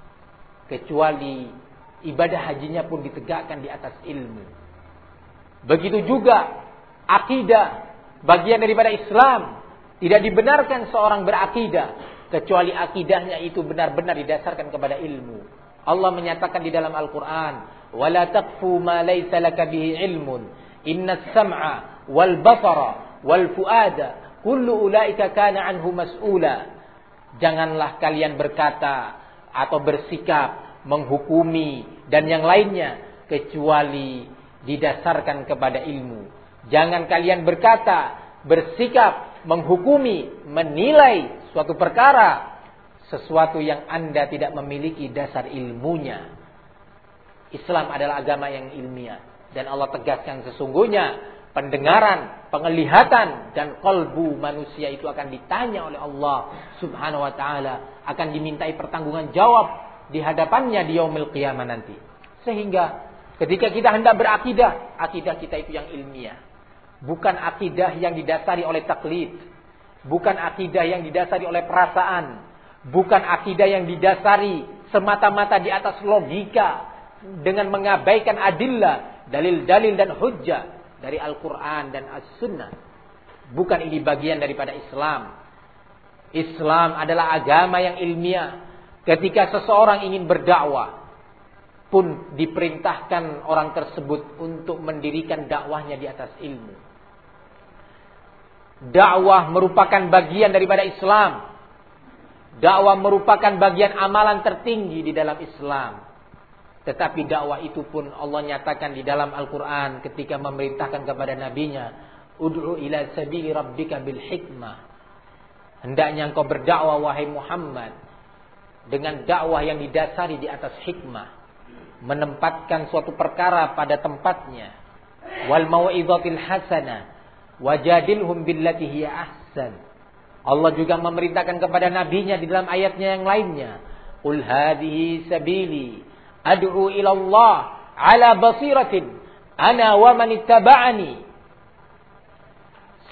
kecuali ibadah hajinya pun ditegakkan di atas ilmu. Begitu juga akidah, bagian daripada Islam. Tidak dibenarkan seorang berakidah kecuali akidahnya itu benar-benar didasarkan kepada ilmu. Allah menyatakan di dalam Al-Quran, وَلَا تَقْفُوا مَا لَيْسَ لَكَ بِهِ عِلْمٌ إِنَّ السَّمْعَ وَالْبَصَرَ وَالْفُؤَادَ كُلُّ أُولَئِكَ كَانَ عَنْهُ مَسْئُولًا. Janganlah kalian berkata atau bersikap, menghukumi dan yang lainnya kecuali didasarkan kepada ilmu. Jangan kalian berkata, bersikap, menghukumi, menilai suatu perkara, sesuatu yang Anda tidak memiliki dasar ilmunya. Islam adalah agama yang ilmiah, dan Allah tegaskan sesungguhnya pendengaran, penglihatan dan kalbu manusia itu akan ditanya oleh Allah Subhanahu wa taala, akan dimintai pertanggungan jawab di hadapannya di yaumil qiyamah nanti. Sehingga ketika kita hendak berakidah, akidah kita itu yang ilmiah, bukan akidah yang didasari oleh taklid, bukan akidah yang didasari oleh perasaan, bukan akidah yang didasari semata-mata di atas logika dengan mengabaikan adillah, dalil-dalil dan hujjah dari Al-Quran dan As-Sunnah. Bukan ini bagian daripada Islam. Islam adalah agama yang ilmiah. Ketika seseorang ingin berdakwah, pun diperintahkan orang tersebut untuk mendirikan dakwahnya di atas ilmu. Dakwah merupakan bagian daripada Islam. Dakwah merupakan bagian amalan tertinggi di dalam Islam. Tetapi dakwah itu pun Allah nyatakan di dalam Al-Quran ketika memerintahkan kepada nabinya, ud'u ila sabili rabbika bil hikmah. Hendaknya engkau berdakwah wahai Muhammad dengan dakwah yang didasari di atas hikmah, menempatkan suatu perkara pada tempatnya. Wal mau'izatil hasanah wajadilhum billati hiya ahsan. Allah juga memerintahkan kepada nabinya di dalam ayatnya yang lainnya, qul hadhihi sabili ad'u ila Allah ala basiratin ana wa man ittaba'ani.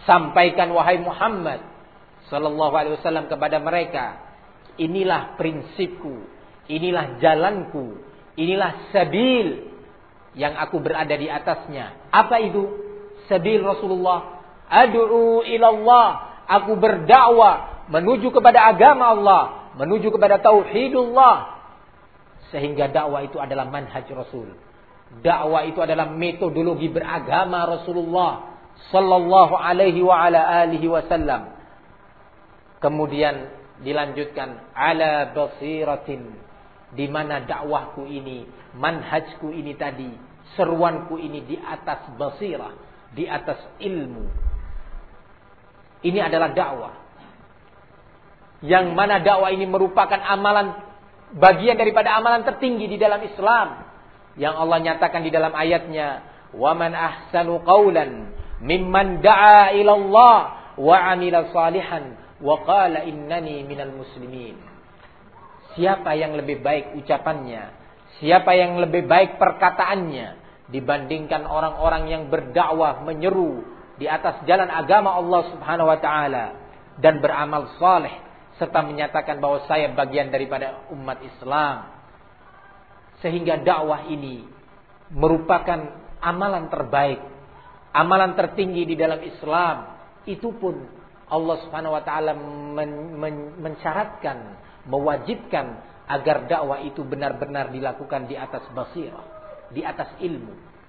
Sampaikan wahai Muhammad sallallahu alaihi wasallam kepada mereka, inilah prinsipku, inilah jalanku, inilah sabil yang aku berada di atasnya. Apa itu sabil Rasulullah? Ad'u ilallah, aku berdakwah menuju kepada agama Allah, menuju kepada tauhidullah. Sehingga dakwah itu adalah manhaj Rasul. Dakwah itu adalah metodologi beragama Rasulullah sallallahu alaihi wa ala alihi wasallam. Kemudian dilanjutkan ala basiratin, di mana dakwahku ini, manhajku ini tadi, seruanku ini di atas basirah, di atas ilmu. Ini adalah dakwah. Yang mana dakwah ini merupakan amalan, bagian daripada amalan tertinggi di dalam Islam. Yang Allah nyatakan di dalam ayatnya, wa man ahsanu qawlan mimman da'a ila Allah wa 'amila salihan wa qala innani minal muslimin. Siapa yang lebih baik ucapannya, siapa yang lebih baik perkataannya dibandingkan orang-orang yang berdakwah menyeru di atas jalan agama Allah Subhanahu wa taala dan beramal saleh serta menyatakan bahwa saya bagian daripada umat Islam. Sehingga dakwah ini merupakan amalan terbaik, amalan tertinggi di dalam Islam. Itu pun Allah Subhanahu wa taala men, men, mensyaratkan, mewajibkan agar dakwah itu benar-benar dilakukan di atas basirah, di atas ilmu.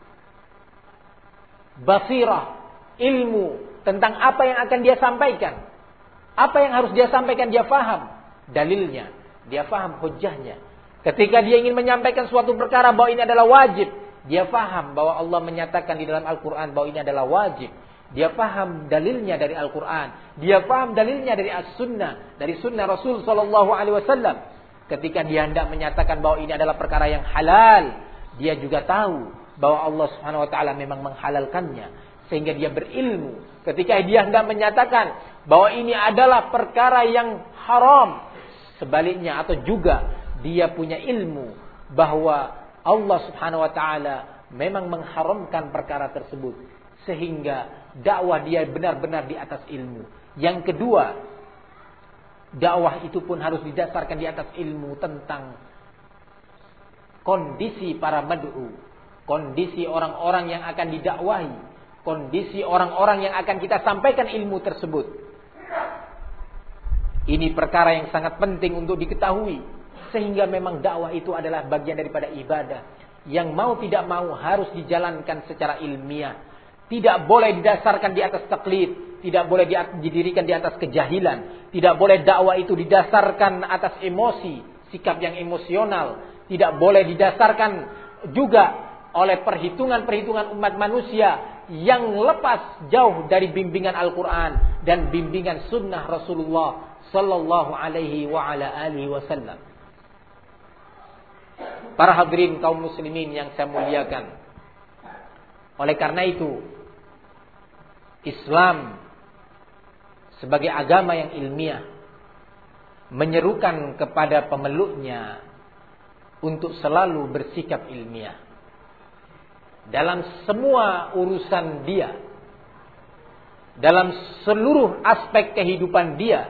Basirah, ilmu tentang apa yang akan dia sampaikan. Apa yang harus dia sampaikan, dia faham dalilnya, dia faham hujjahnya. Ketika dia ingin menyampaikan suatu perkara bahwa ini adalah wajib, dia faham bahwa Allah menyatakan di dalam Al-Quran bahwa ini adalah wajib. Dia faham dalilnya dari Al-Quran, dia faham dalilnya dari As-Sunnah, dari Sunnah Rasul Sallallahu Alaihi Wasallam. Ketika dia hendak menyatakan bahwa ini adalah perkara yang halal, dia juga tahu bahwa Allah Subhanahu Wa Taala memang menghalalkannya, sehingga dia berilmu. Ketika dia hendak menyatakan bahwa ini adalah perkara yang haram, sebaliknya atau juga dia punya ilmu bahwa Allah Subhanahu Wa Taala memang mengharamkan perkara tersebut, sehingga dakwah dia benar-benar di atas ilmu. Yang kedua, dakwah itu pun harus didasarkan di atas ilmu tentang kondisi para mad'u, kondisi orang-orang yang akan didakwahi, kondisi orang-orang yang akan kita sampaikan ilmu tersebut. Ini perkara yang sangat penting untuk diketahui, sehingga memang dakwah itu adalah bagian daripada ibadah yang mau tidak mau harus dijalankan secara ilmiah. Tidak boleh didasarkan di atas taklid, tidak boleh didirikan di atas kejahilan, tidak boleh dakwah itu didasarkan atas emosi, sikap yang emosional, tidak boleh didasarkan juga oleh perhitungan-perhitungan umat manusia yang lepas jauh dari bimbingan Al-Quran dan bimbingan sunnah Rasulullah Sallallahu Alaihi wa ala alihi Wasallam. Para hadirin kaum muslimin yang saya muliakan, oleh karena itu Islam sebagai agama yang ilmiah menyerukan kepada pemeluknya untuk selalu bersikap ilmiah dalam semua urusan dia, dalam seluruh aspek kehidupan dia.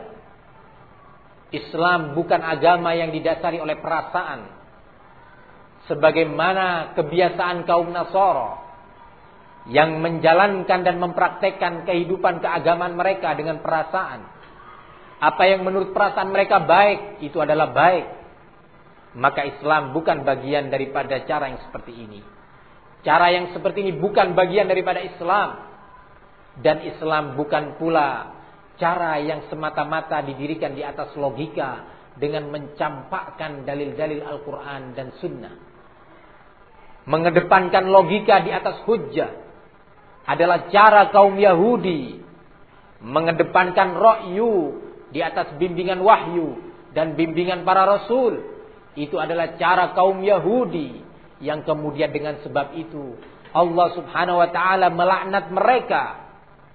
Islam bukan agama yang didasari oleh perasaan sebagaimana kebiasaan kaum Nasara yang menjalankan dan mempraktekkan kehidupan keagamaan mereka dengan perasaan. Apa yang menurut perasaan mereka baik, itu adalah baik. Maka Islam bukan bagian daripada cara yang seperti ini. Cara yang seperti ini bukan bagian daripada Islam. Dan Islam bukan pula cara yang semata-mata didirikan di atas logika dengan mencampakkan dalil-dalil Al-Quran dan Sunnah. Mengedepankan logika di atas hujjah adalah cara kaum Yahudi mengedepankan ra'yu di atas bimbingan wahyu dan bimbingan para rasul. Itu adalah cara kaum Yahudi yang kemudian dengan sebab itu Allah Subhanahu wa taala melaknat mereka.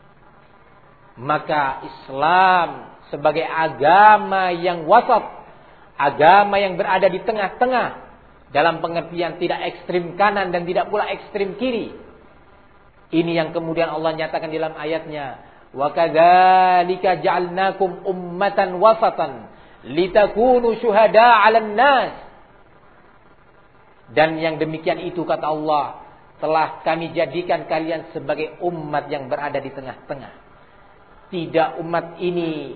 Maka Islam sebagai agama yang wasat, agama yang berada di tengah-tengah dalam pengertian tidak ekstrim kanan dan tidak pula ekstrim kiri. Ini yang kemudian Allah nyatakan dalam ayatnya, Wa kadzalika ja'alnakum ummatan wasatan litakunu syuhada 'alan nas. Dan yang demikian itu kata Allah, telah kami jadikan kalian sebagai umat yang berada di tengah-tengah. Tidak umat ini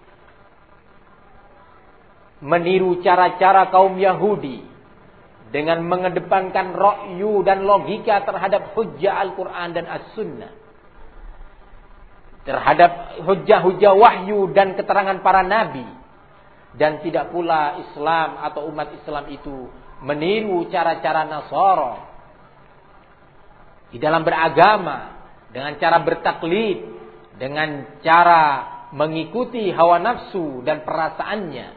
meniru cara-cara kaum Yahudi dengan mengedepankan ra'yu dan logika terhadap hujjah Al-Quran dan As-Sunnah, terhadap hujjah-hujjah wahyu dan keterangan para nabi. Dan tidak pula Islam atau umat Islam itu meniru cara-cara Nasara di dalam beragama, dengan cara bertaklid, dengan cara mengikuti hawa nafsu dan perasaannya.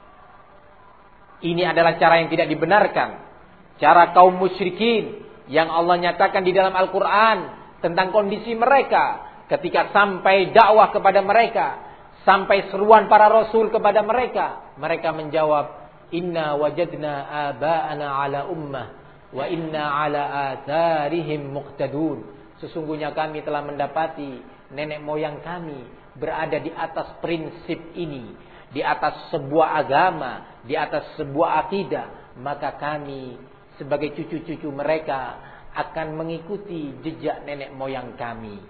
Ini adalah cara yang tidak dibenarkan. Cara kaum musyrikin yang Allah nyatakan di dalam Al-Quran tentang kondisi mereka ketika sampai dakwah kepada mereka, sampai seruan para rasul kepada mereka, mereka menjawab, inna wajadna aba'ana ala ummah wa inna ala atharihim muqtadun. Sesungguhnya kami telah mendapati nenek moyang kami berada di atas prinsip ini, di atas sebuah agama, di atas sebuah akidah, maka kami sebagai cucu-cucu mereka akan mengikuti jejak nenek moyang kami.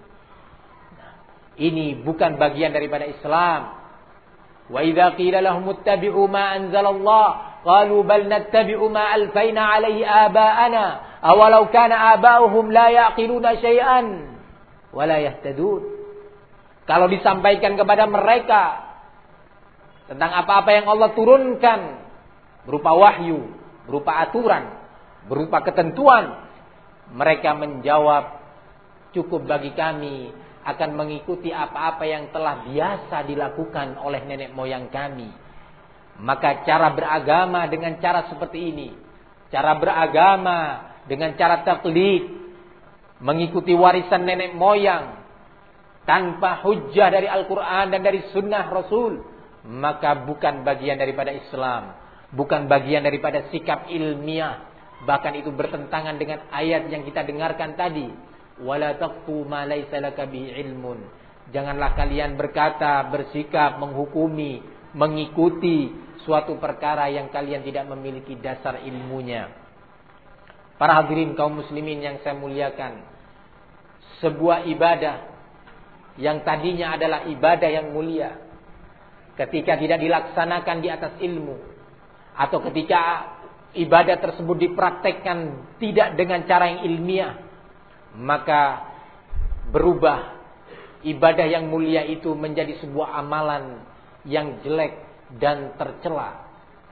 Ini bukan bagian daripada Islam. Wa idza qila lahum ittabi'u ma anzalallah qalu bal nattabi'u ma alfayna 'alaihi aba'ana awalau kana aba'uhum la ya'qiluna syai'an wa la yahtadun. Kalau disampaikan kepada mereka tentang apa-apa yang Allah turunkan berupa wahyu, berupa aturan, berupa ketentuan, mereka menjawab, cukup bagi kami akan mengikuti apa-apa yang telah biasa dilakukan oleh nenek moyang kami. Maka cara beragama dengan cara seperti ini, cara beragama dengan cara taklid, mengikuti warisan nenek moyang tanpa hujjah dari Al-Quran dan dari sunnah Rasul, maka bukan bagian daripada Islam, bukan bagian daripada sikap ilmiah. Bahkan itu bertentangan dengan ayat yang kita dengarkan tadi, wala taqfu ma laysa laka bihi ilmun. Janganlah kalian berkata, bersikap, menghukumi, mengikuti suatu perkara yang kalian tidak memiliki dasar ilmunya. Para hadirin kaum muslimin yang saya muliakan, sebuah ibadah yang tadinya adalah ibadah yang mulia, ketika tidak dilaksanakan di atas ilmu, atau ketika ibadah tersebut dipraktekkan tidak dengan cara yang ilmiah, maka berubah ibadah yang mulia itu menjadi sebuah amalan yang jelek dan tercela.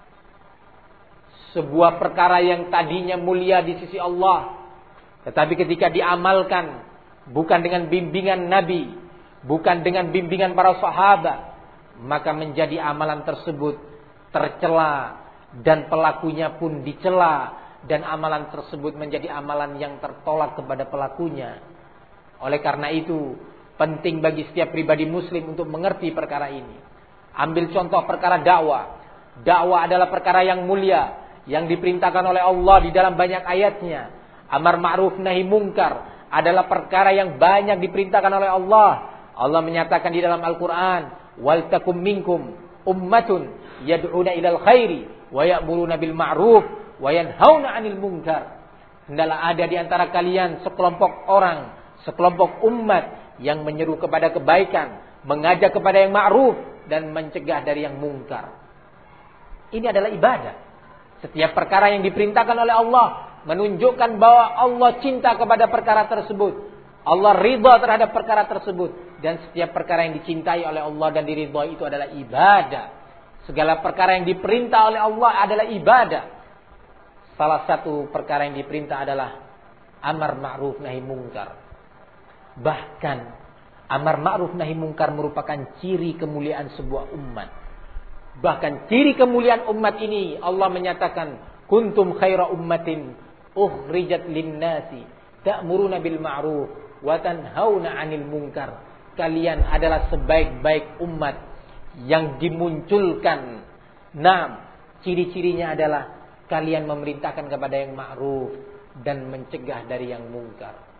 Sebuah perkara yang tadinya mulia di sisi Allah, tetapi ketika diamalkan bukan dengan bimbingan Nabi, bukan dengan bimbingan para sahabat, maka menjadi amalan tersebut tercela dan pelakunya pun dicela. Dan amalan tersebut menjadi amalan yang tertolak kepada pelakunya. Oleh karena itu, penting bagi setiap pribadi muslim untuk mengerti perkara ini. Ambil contoh perkara dakwah. Dakwah adalah perkara yang mulia, yang diperintahkan oleh Allah di dalam banyak ayatnya. Amar ma'ruf nahi mungkar adalah perkara yang banyak diperintahkan oleh Allah. Allah menyatakan di dalam Al-Quran, wal takum minkum ummatun yad'una ilal khairi wa ya'muruna bil ma'ruf wa yanhauna 'anil munkar. Hendaklah ada di antara kalian sekelompok orang, sekelompok umat yang menyeru kepada kebaikan, mengajak kepada yang ma'ruf dan mencegah dari yang mungkar. Ini adalah ibadah. Setiap perkara yang diperintahkan oleh Allah menunjukkan bahwa Allah cinta kepada perkara tersebut. Allah ridha terhadap perkara tersebut. Dan setiap perkara yang dicintai oleh Allah dan diridhai itu adalah ibadah. Segala perkara yang diperintah oleh Allah adalah ibadah. Salah satu perkara yang diperintah adalah amar ma'ruf nahi mungkar. Bahkan amar ma'ruf nahi mungkar merupakan ciri kemuliaan sebuah umat. Bahkan ciri kemuliaan umat ini Allah menyatakan, kuntum khaira ummatin ukhrijat linnasi ta'muruna bil ma'ruf wa tanhauna 'anil munkar. Kalian adalah sebaik-baik umat yang dimunculkan. Nah, ciri-cirinya adalah kalian memerintahkan kepada yang ma'ruf dan mencegah dari yang mungkar.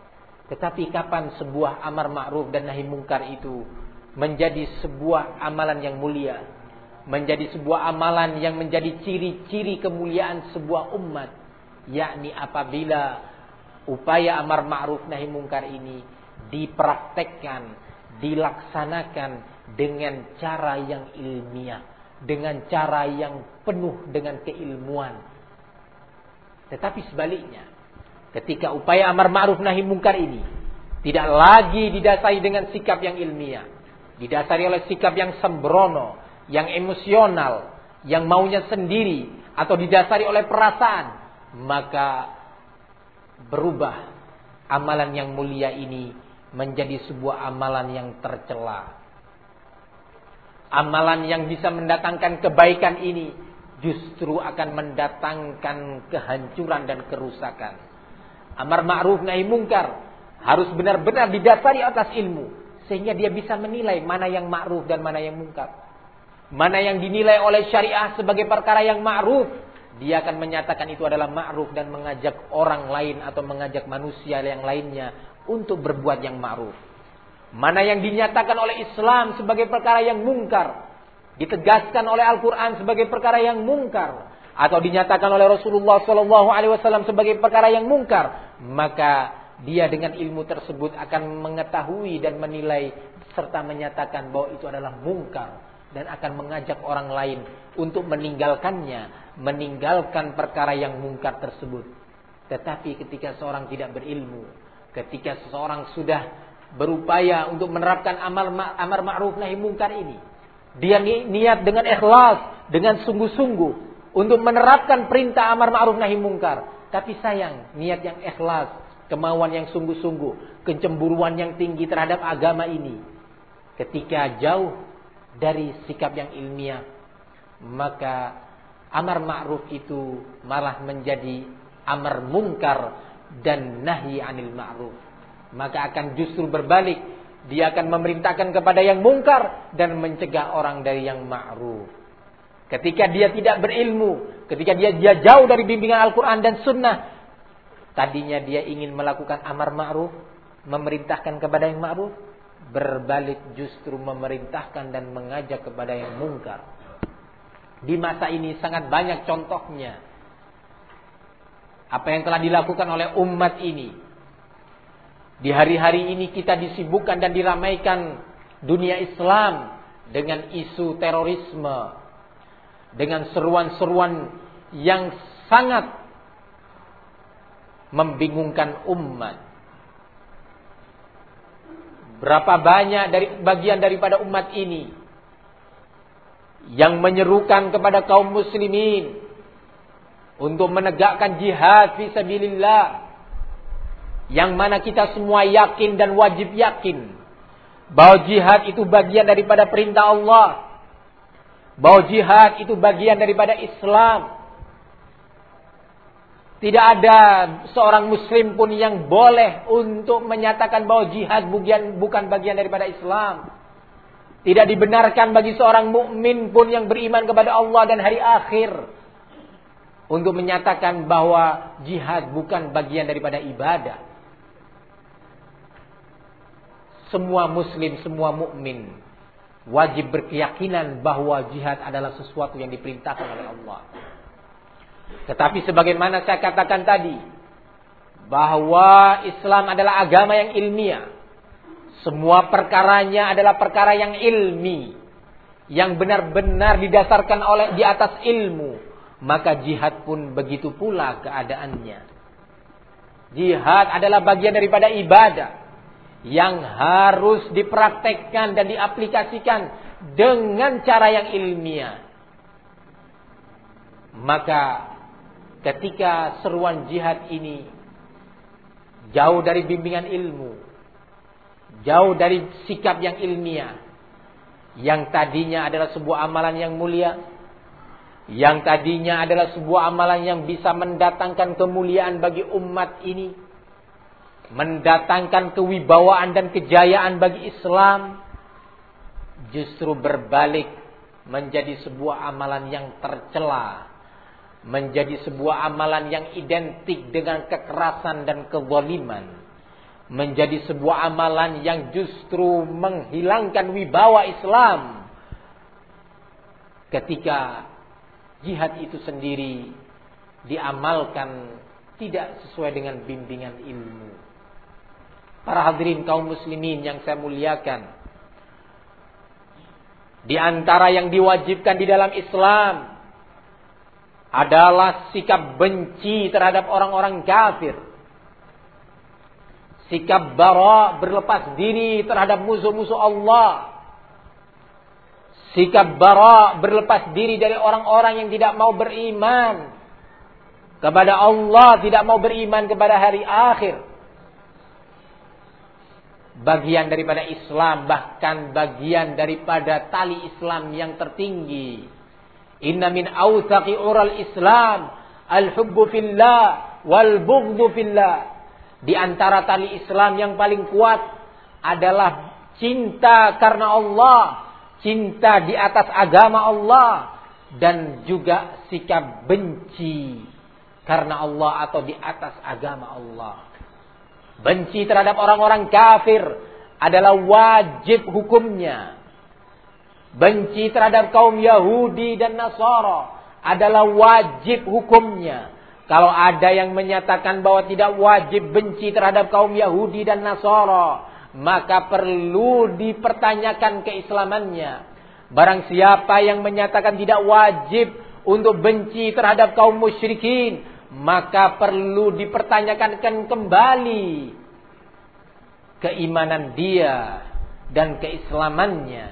Tetapi kapan sebuah amar ma'ruf dan nahi mungkar itu menjadi sebuah amalan yang mulia, menjadi sebuah amalan yang menjadi ciri-ciri kemuliaan sebuah umat, yakni apabila upaya amar ma'ruf nahi mungkar ini dipraktekkan, dilaksanakan dengan cara yang ilmiah, dengan cara yang penuh dengan keilmuan. Tetapi sebaliknya, ketika upaya amar ma'ruf nahi mungkar ini tidak lagi didasari dengan sikap yang ilmiah, didasari oleh sikap yang sembrono, yang emosional, yang maunya sendiri, atau didasari oleh perasaan, maka berubah amalan yang mulia ini menjadi sebuah amalan yang tercela. Amalan yang bisa mendatangkan kebaikan ini justru akan mendatangkan kehancuran dan kerusakan. Amar ma'ruf nahi mungkar harus benar-benar didasari atas ilmu, sehingga dia bisa menilai mana yang ma'ruf dan mana yang mungkar. Mana yang dinilai oleh syariah sebagai perkara yang ma'ruf, dia akan menyatakan itu adalah ma'ruf dan mengajak orang lain atau mengajak manusia yang lainnya untuk berbuat yang ma'ruf. Mana yang dinyatakan oleh Islam sebagai perkara yang mungkar, ditegaskan oleh Al-Quran sebagai perkara yang mungkar, atau dinyatakan oleh Rasulullah shallallahu alaihi wasallam sebagai perkara yang mungkar, maka dia dengan ilmu tersebut akan mengetahui dan menilai serta menyatakan bahwa itu adalah mungkar, dan akan mengajak orang lain untuk meninggalkannya, meninggalkan perkara yang mungkar tersebut. Tetapi ketika seorang tidak berilmu, ketika seseorang sudah berupaya untuk menerapkan amar amar ma'ruf nahi mungkar ini, dia niat dengan ikhlas, dengan sungguh-sungguh untuk menerapkan perintah amar ma'ruf nahi mungkar, tapi sayang, niat yang ikhlas, kemauan yang sungguh-sungguh, kecemburuan yang tinggi terhadap agama ini, ketika jauh dari sikap yang ilmiah, maka amar ma'ruf itu malah menjadi amar mungkar dan nahi anil ma'ruf. Maka akan justru berbalik, dia akan memerintahkan kepada yang mungkar dan mencegah orang dari yang ma'ruf. Ketika dia tidak berilmu, ketika dia, dia jauh dari bimbingan Al-Quran dan Sunnah, tadinya dia ingin melakukan amar ma'ruf, memerintahkan kepada yang ma'ruf, berbalik justru memerintahkan dan mengajak kepada yang mungkar. Di masa ini sangat banyak contohnya apa yang telah dilakukan oleh umat ini. Di hari-hari ini kita disibukkan dan diramaikan dunia Islam dengan isu terorisme, dengan seruan-seruan yang sangat membingungkan umat. Berapa banyak dari bagian daripada umat ini yang menyerukan kepada kaum muslimin untuk menegakkan jihad fi sabilillah, yang mana kita semua yakin dan wajib yakin bahwa jihad itu bagian daripada perintah Allah, bahwa jihad itu bagian daripada Islam. Tidak ada seorang muslim pun yang boleh untuk menyatakan bahwa jihad bukan, bukan bagian daripada Islam. Tidak dibenarkan bagi seorang mukmin pun yang beriman kepada Allah dan hari akhir untuk menyatakan bahwa jihad bukan bagian daripada ibadah. Semua muslim, semua mukmin wajib berkeyakinan bahwa jihad adalah sesuatu yang diperintahkan oleh Allah. Tetapi sebagaimana saya katakan tadi, bahwa Islam adalah agama yang ilmiah. Semua perkaranya adalah perkara yang ilmi, yang benar-benar didasarkan oleh di atas ilmu. Maka jihad pun begitu pula keadaannya. Jihad adalah bagian daripada ibadah yang harus dipraktekkan dan diaplikasikan dengan cara yang ilmiah. Maka ketika seruan jihad ini jauh dari bimbingan ilmu, jauh dari sikap yang ilmiah, yang tadinya adalah sebuah amalan yang mulia, yang tadinya adalah sebuah amalan yang bisa mendatangkan kemuliaan bagi umat ini, mendatangkan kewibawaan dan kejayaan bagi Islam, justru berbalik menjadi sebuah amalan yang tercela, menjadi sebuah amalan yang identik dengan kekerasan dan kezaliman,
menjadi sebuah amalan yang justru menghilangkan wibawa Islam ketika jihad itu sendiri diamalkan tidak sesuai dengan bimbingan ilmu. Para hadirin kaum muslimin yang saya muliakan, di antara yang diwajibkan di dalam Islam adalah sikap benci terhadap orang-orang kafir. Sikap bara, berlepas diri terhadap musuh-musuh Allah. Sikap bara, berlepas diri dari orang-orang yang tidak mau beriman kepada Allah, tidak mau beriman kepada hari akhir. Bagian daripada Islam, bahkan bagian daripada tali Islam yang tertinggi. Inna min awthaqi ural Islam al-hubbu fillah wal bughdhu fillah. Di antara tali Islam yang paling kuat adalah cinta karena Allah, cinta di atas agama Allah, dan juga sikap benci karena Allah atau di atas agama Allah. Benci terhadap orang-orang kafir adalah wajib hukumnya. Benci terhadap kaum Yahudi dan Nasara adalah wajib hukumnya. Kalau ada yang menyatakan bahwa tidak wajib benci terhadap kaum Yahudi dan Nasara, maka perlu dipertanyakan keislamannya. Barang siapa yang menyatakan tidak wajib untuk benci terhadap kaum musyrikin, maka perlu dipertanyakan kembali keimanan dia dan keislamannya.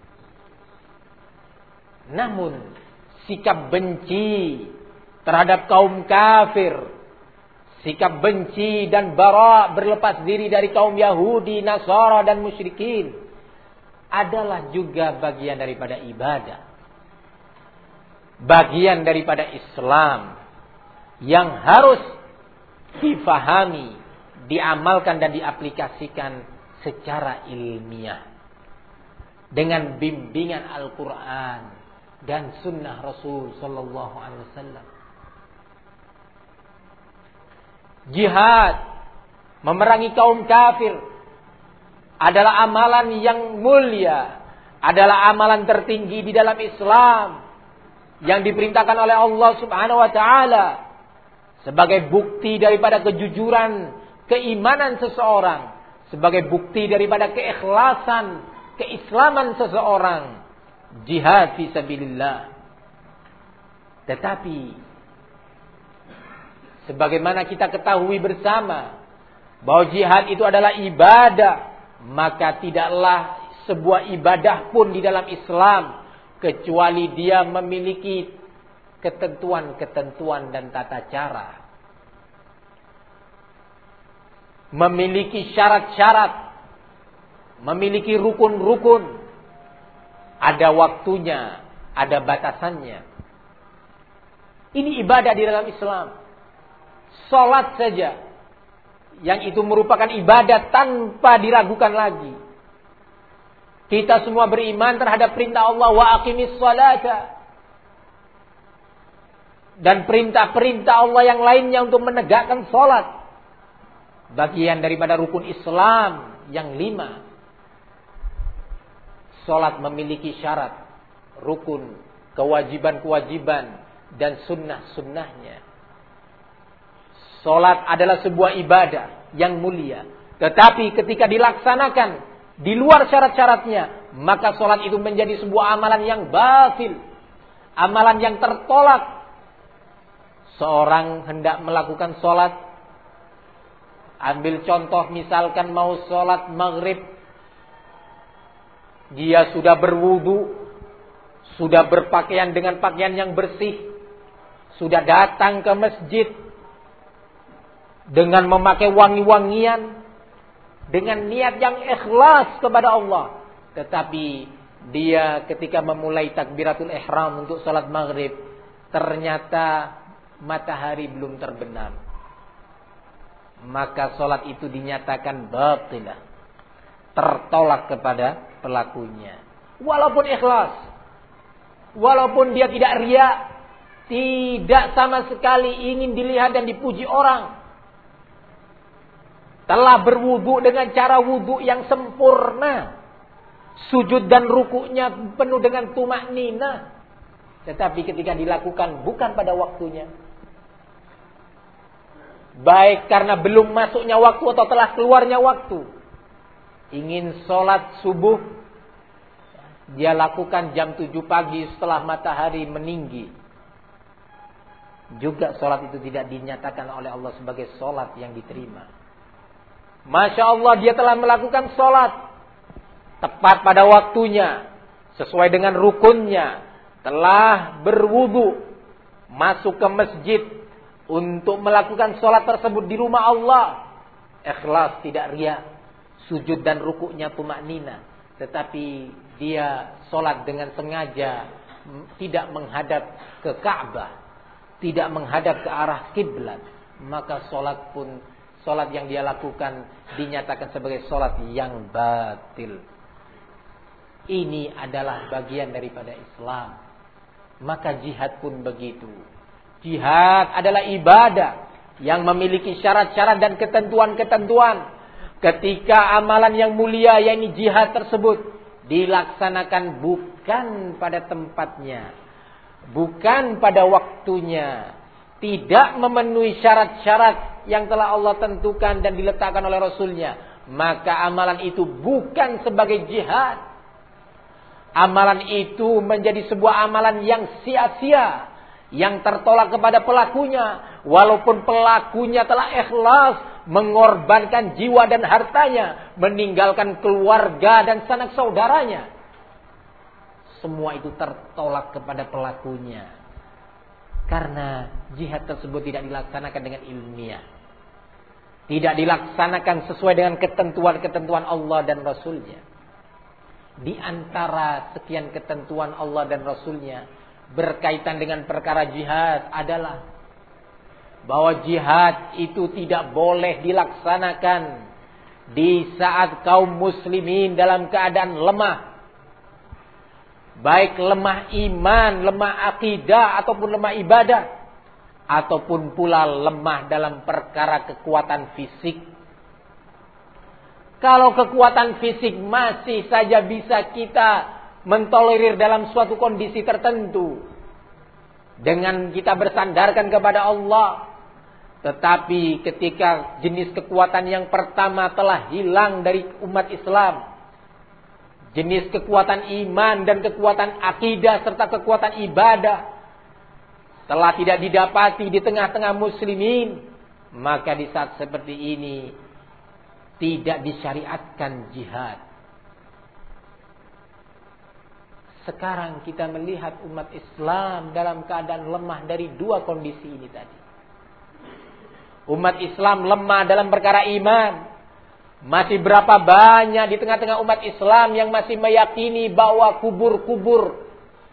Namun sikap benci terhadap kaum kafir, sikap benci dan bara, berlepas diri dari kaum Yahudi, Nasara dan musyrikin adalah juga bagian daripada ibadah, bagian daripada Islam yang harus difahami, diamalkan dan diaplikasikan secara ilmiah dengan bimbingan Al-Quran dan Sunnah Rasul Sallallahu Alaihi Wasallam. Jihad memerangi kaum kafir adalah amalan yang mulia, adalah amalan tertinggi di dalam Islam yang diperintahkan oleh Allah Subhanahu Wa Taala sebagai bukti daripada kejujuran keimanan seseorang, sebagai bukti daripada keikhlasan keislaman seseorang, jihad fi sabilillah. Tetapi sebagaimana kita ketahui bersama bahwa jihad itu adalah ibadah, maka tidaklah sebuah ibadah pun di dalam Islam kecuali dia memiliki ketentuan-ketentuan dan tata cara, memiliki syarat-syarat, memiliki rukun-rukun, ada waktunya, ada batasannya. Ini ibadah di dalam Islam. Salat saja yang itu merupakan ibadah tanpa diragukan lagi. Kita semua beriman terhadap perintah Allah, wa aqimis salata, dan perintah-perintah Allah yang lainnya untuk menegakkan salat. Bagian daripada rukun Islam yang lima. Salat memiliki syarat, rukun, kewajiban-kewajiban, dan sunnah-sunnahnya. Salat adalah sebuah ibadah yang mulia. Tetapi ketika dilaksanakan di luar syarat-syaratnya, maka salat itu menjadi sebuah amalan yang batil, amalan yang tertolak. Seorang hendak melakukan salat, ambil contoh misalkan mau salat maghrib, dia sudah berwudu, sudah berpakaian dengan pakaian yang bersih, sudah datang ke masjid dengan memakai wangi-wangian, dengan niat yang ikhlas kepada Allah. Tetapi dia ketika memulai takbiratul ihram untuk salat maghrib, ternyata matahari belum terbenam, maka salat itu dinyatakan batilah, tertolak kepada pelakunya. Walaupun ikhlas, walaupun dia tidak riya, tidak sama sekali ingin dilihat dan dipuji orang, telah berwudu dengan cara wudu yang sempurna, sujud dan rukuknya penuh dengan tumaknina, tetapi ketika dilakukan bukan pada waktunya, baik karena belum masuknya waktu atau telah keluarnya waktu, ingin sholat subuh, dia lakukan jam tujuh pagi setelah matahari meninggi, juga sholat itu tidak dinyatakan oleh Allah sebagai sholat yang diterima. Masya Allah, dia telah melakukan sholat tepat pada waktunya, sesuai dengan rukunnya, telah berwudu, masuk ke masjid untuk melakukan sholat tersebut di rumah Allah, ikhlas, tidak riya, sujud dan rukuknya tumaknina, tetapi dia sholat dengan sengaja tidak menghadap ke Ka'bah, tidak menghadap ke arah kiblat, maka sholat pun sholat yang dia lakukan dinyatakan sebagai sholat yang batil. Ini adalah bagian daripada Islam. Maka jihad pun begitu. Jihad adalah ibadah yang memiliki syarat-syarat dan ketentuan-ketentuan. Ketika amalan yang mulia, yakni jihad tersebut, dilaksanakan bukan pada tempatnya, bukan pada waktunya, tidak memenuhi syarat-syarat yang telah Allah tentukan dan diletakkan oleh Rasulnya, maka amalan itu bukan sebagai jihad. Amalan itu menjadi sebuah amalan yang sia-sia, yang tertolak kepada pelakunya, walaupun pelakunya telah ikhlas mengorbankan jiwa dan hartanya, meninggalkan keluarga dan sanak saudaranya. Semua itu tertolak kepada pelakunya, karena jihad tersebut tidak dilaksanakan dengan ilmiah, tidak dilaksanakan sesuai dengan ketentuan-ketentuan Allah dan Rasulnya. Di antara sekian ketentuan Allah dan Rasulnya berkaitan dengan perkara jihad adalah bahwa jihad itu tidak boleh dilaksanakan di saat kaum muslimin dalam keadaan lemah, baik lemah iman, lemah akidah, ataupun lemah ibadah, ataupun pula lemah dalam perkara kekuatan fisik. Kalau kekuatan fisik masih saja bisa kita mentolerir dalam suatu kondisi tertentu, dengan kita bersandarkan kepada Allah. Tetapi ketika jenis kekuatan yang pertama telah hilang dari umat Islam, jenis kekuatan iman dan kekuatan akidah serta kekuatan ibadah telah tidak didapati di tengah-tengah muslimin, maka di saat seperti ini tidak disyariatkan jihad. Sekarang kita melihat umat Islam dalam keadaan lemah dari dua kondisi ini tadi. Umat Islam lemah dalam perkara iman. Masih berapa banyak di tengah-tengah umat Islam yang masih meyakini bahwa kubur-kubur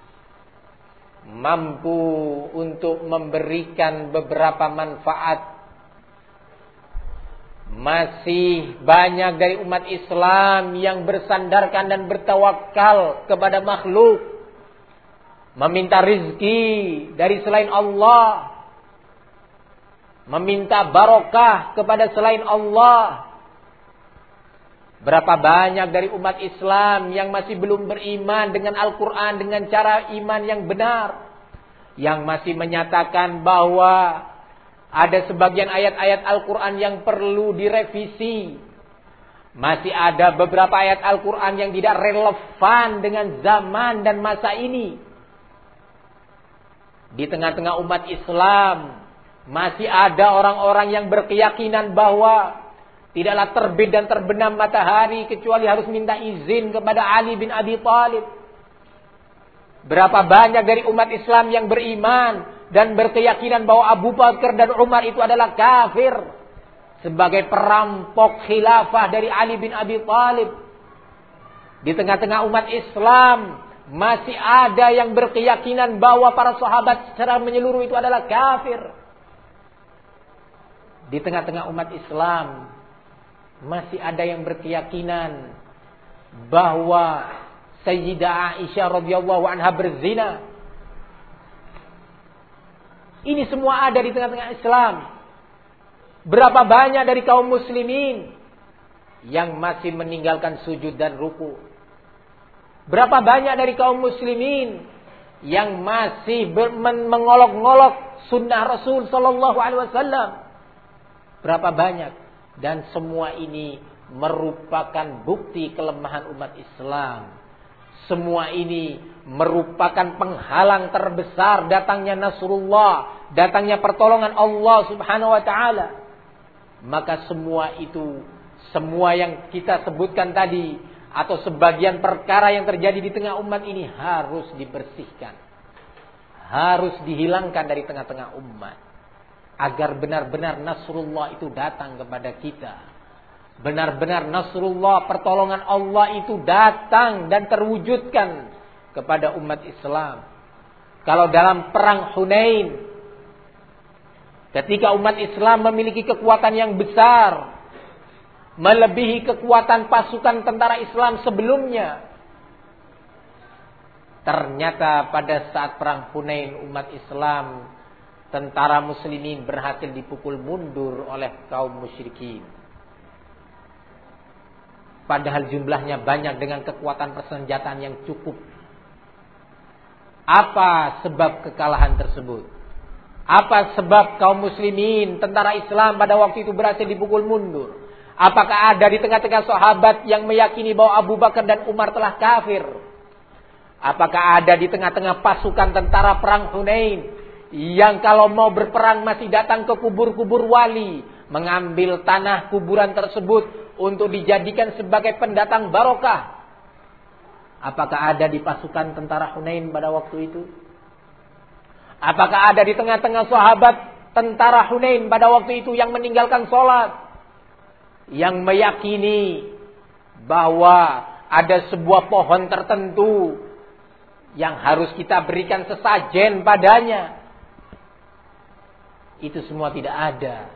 mampu untuk memberikan beberapa manfaat. Masih banyak dari umat Islam yang bersandarkan dan bertawakal kepada makhluk, meminta rizki dari selain Allah, meminta barokah kepada selain Allah. Berapa banyak dari umat Islam yang masih belum beriman dengan Al-Quran dengan cara iman yang benar, yang masih menyatakan bahwa ada sebagian ayat-ayat Al-Quran yang perlu direvisi. Masih ada beberapa ayat Al-Quran yang tidak relevan dengan zaman dan masa ini. Di tengah-tengah umat Islam masih ada orang-orang yang berkeyakinan bahwa tidaklah terbit dan terbenam matahari kecuali harus minta izin kepada Ali bin Abi Thalib. Berapa banyak dari umat Islam yang beriman dan berkeyakinan bahwa Abu Bakar dan Umar itu adalah kafir sebagai perampok khilafah dari Ali bin Abi Thalib. Di tengah-tengah umat Islam masih ada yang berkeyakinan bahwa para sahabat secara menyeluruh itu adalah kafir. Di tengah-tengah umat Islam masih ada yang berkeyakinan bahwa Sayyidah Aisyah radhiyallahu anha berzina. Ini semua ada di tengah-tengah Islam. Berapa banyak dari kaum muslimin yang masih meninggalkan sujud dan ruku? Berapa banyak dari kaum muslimin yang masih mengolok-ngolok sunnah Rasul sallallahu alaihi wasallam? Berapa banyak? Dan semua ini merupakan bukti kelemahan umat Islam. Semua ini merupakan penghalang terbesar datangnya Nasrullah, datangnya pertolongan Allah Subhanahu wa taala. Maka semua itu, semua yang kita sebutkan tadi, atau sebagian perkara yang terjadi di tengah umat ini harus dibersihkan. Harus dihilangkan dari tengah-tengah umat. Agar benar-benar Nasrullah itu datang kepada kita. Benar-benar Nasrullah, pertolongan Allah itu datang dan terwujudkan kepada umat Islam. Kalau dalam perang Hunain, ketika umat Islam memiliki kekuatan yang besar, melebihi kekuatan pasukan tentara Islam sebelumnya, ternyata pada saat perang Hunain umat Islam, tentara muslimin berhasil dipukul mundur oleh kaum musyrikin. Padahal jumlahnya banyak dengan kekuatan persenjataan yang cukup. Apa sebab kekalahan tersebut? Apa sebab kaum muslimin, tentara Islam pada waktu itu berhasil dipukul mundur? Apakah ada di tengah-tengah sahabat yang meyakini bahwa Abu Bakar dan Umar telah kafir? Apakah ada di tengah-tengah pasukan tentara perang Hunain yang kalau mau berperang masih datang ke kubur-kubur wali, mengambil tanah kuburan tersebut untuk dijadikan sebagai pendatang barokah? Apakah ada di pasukan tentara Hunain pada waktu itu? Apakah ada di tengah-tengah sahabat tentara Hunain pada waktu itu yang meninggalkan sholat, yang meyakini bahwa ada sebuah pohon tertentu yang harus kita berikan sesajen padanya? Itu semua tidak ada.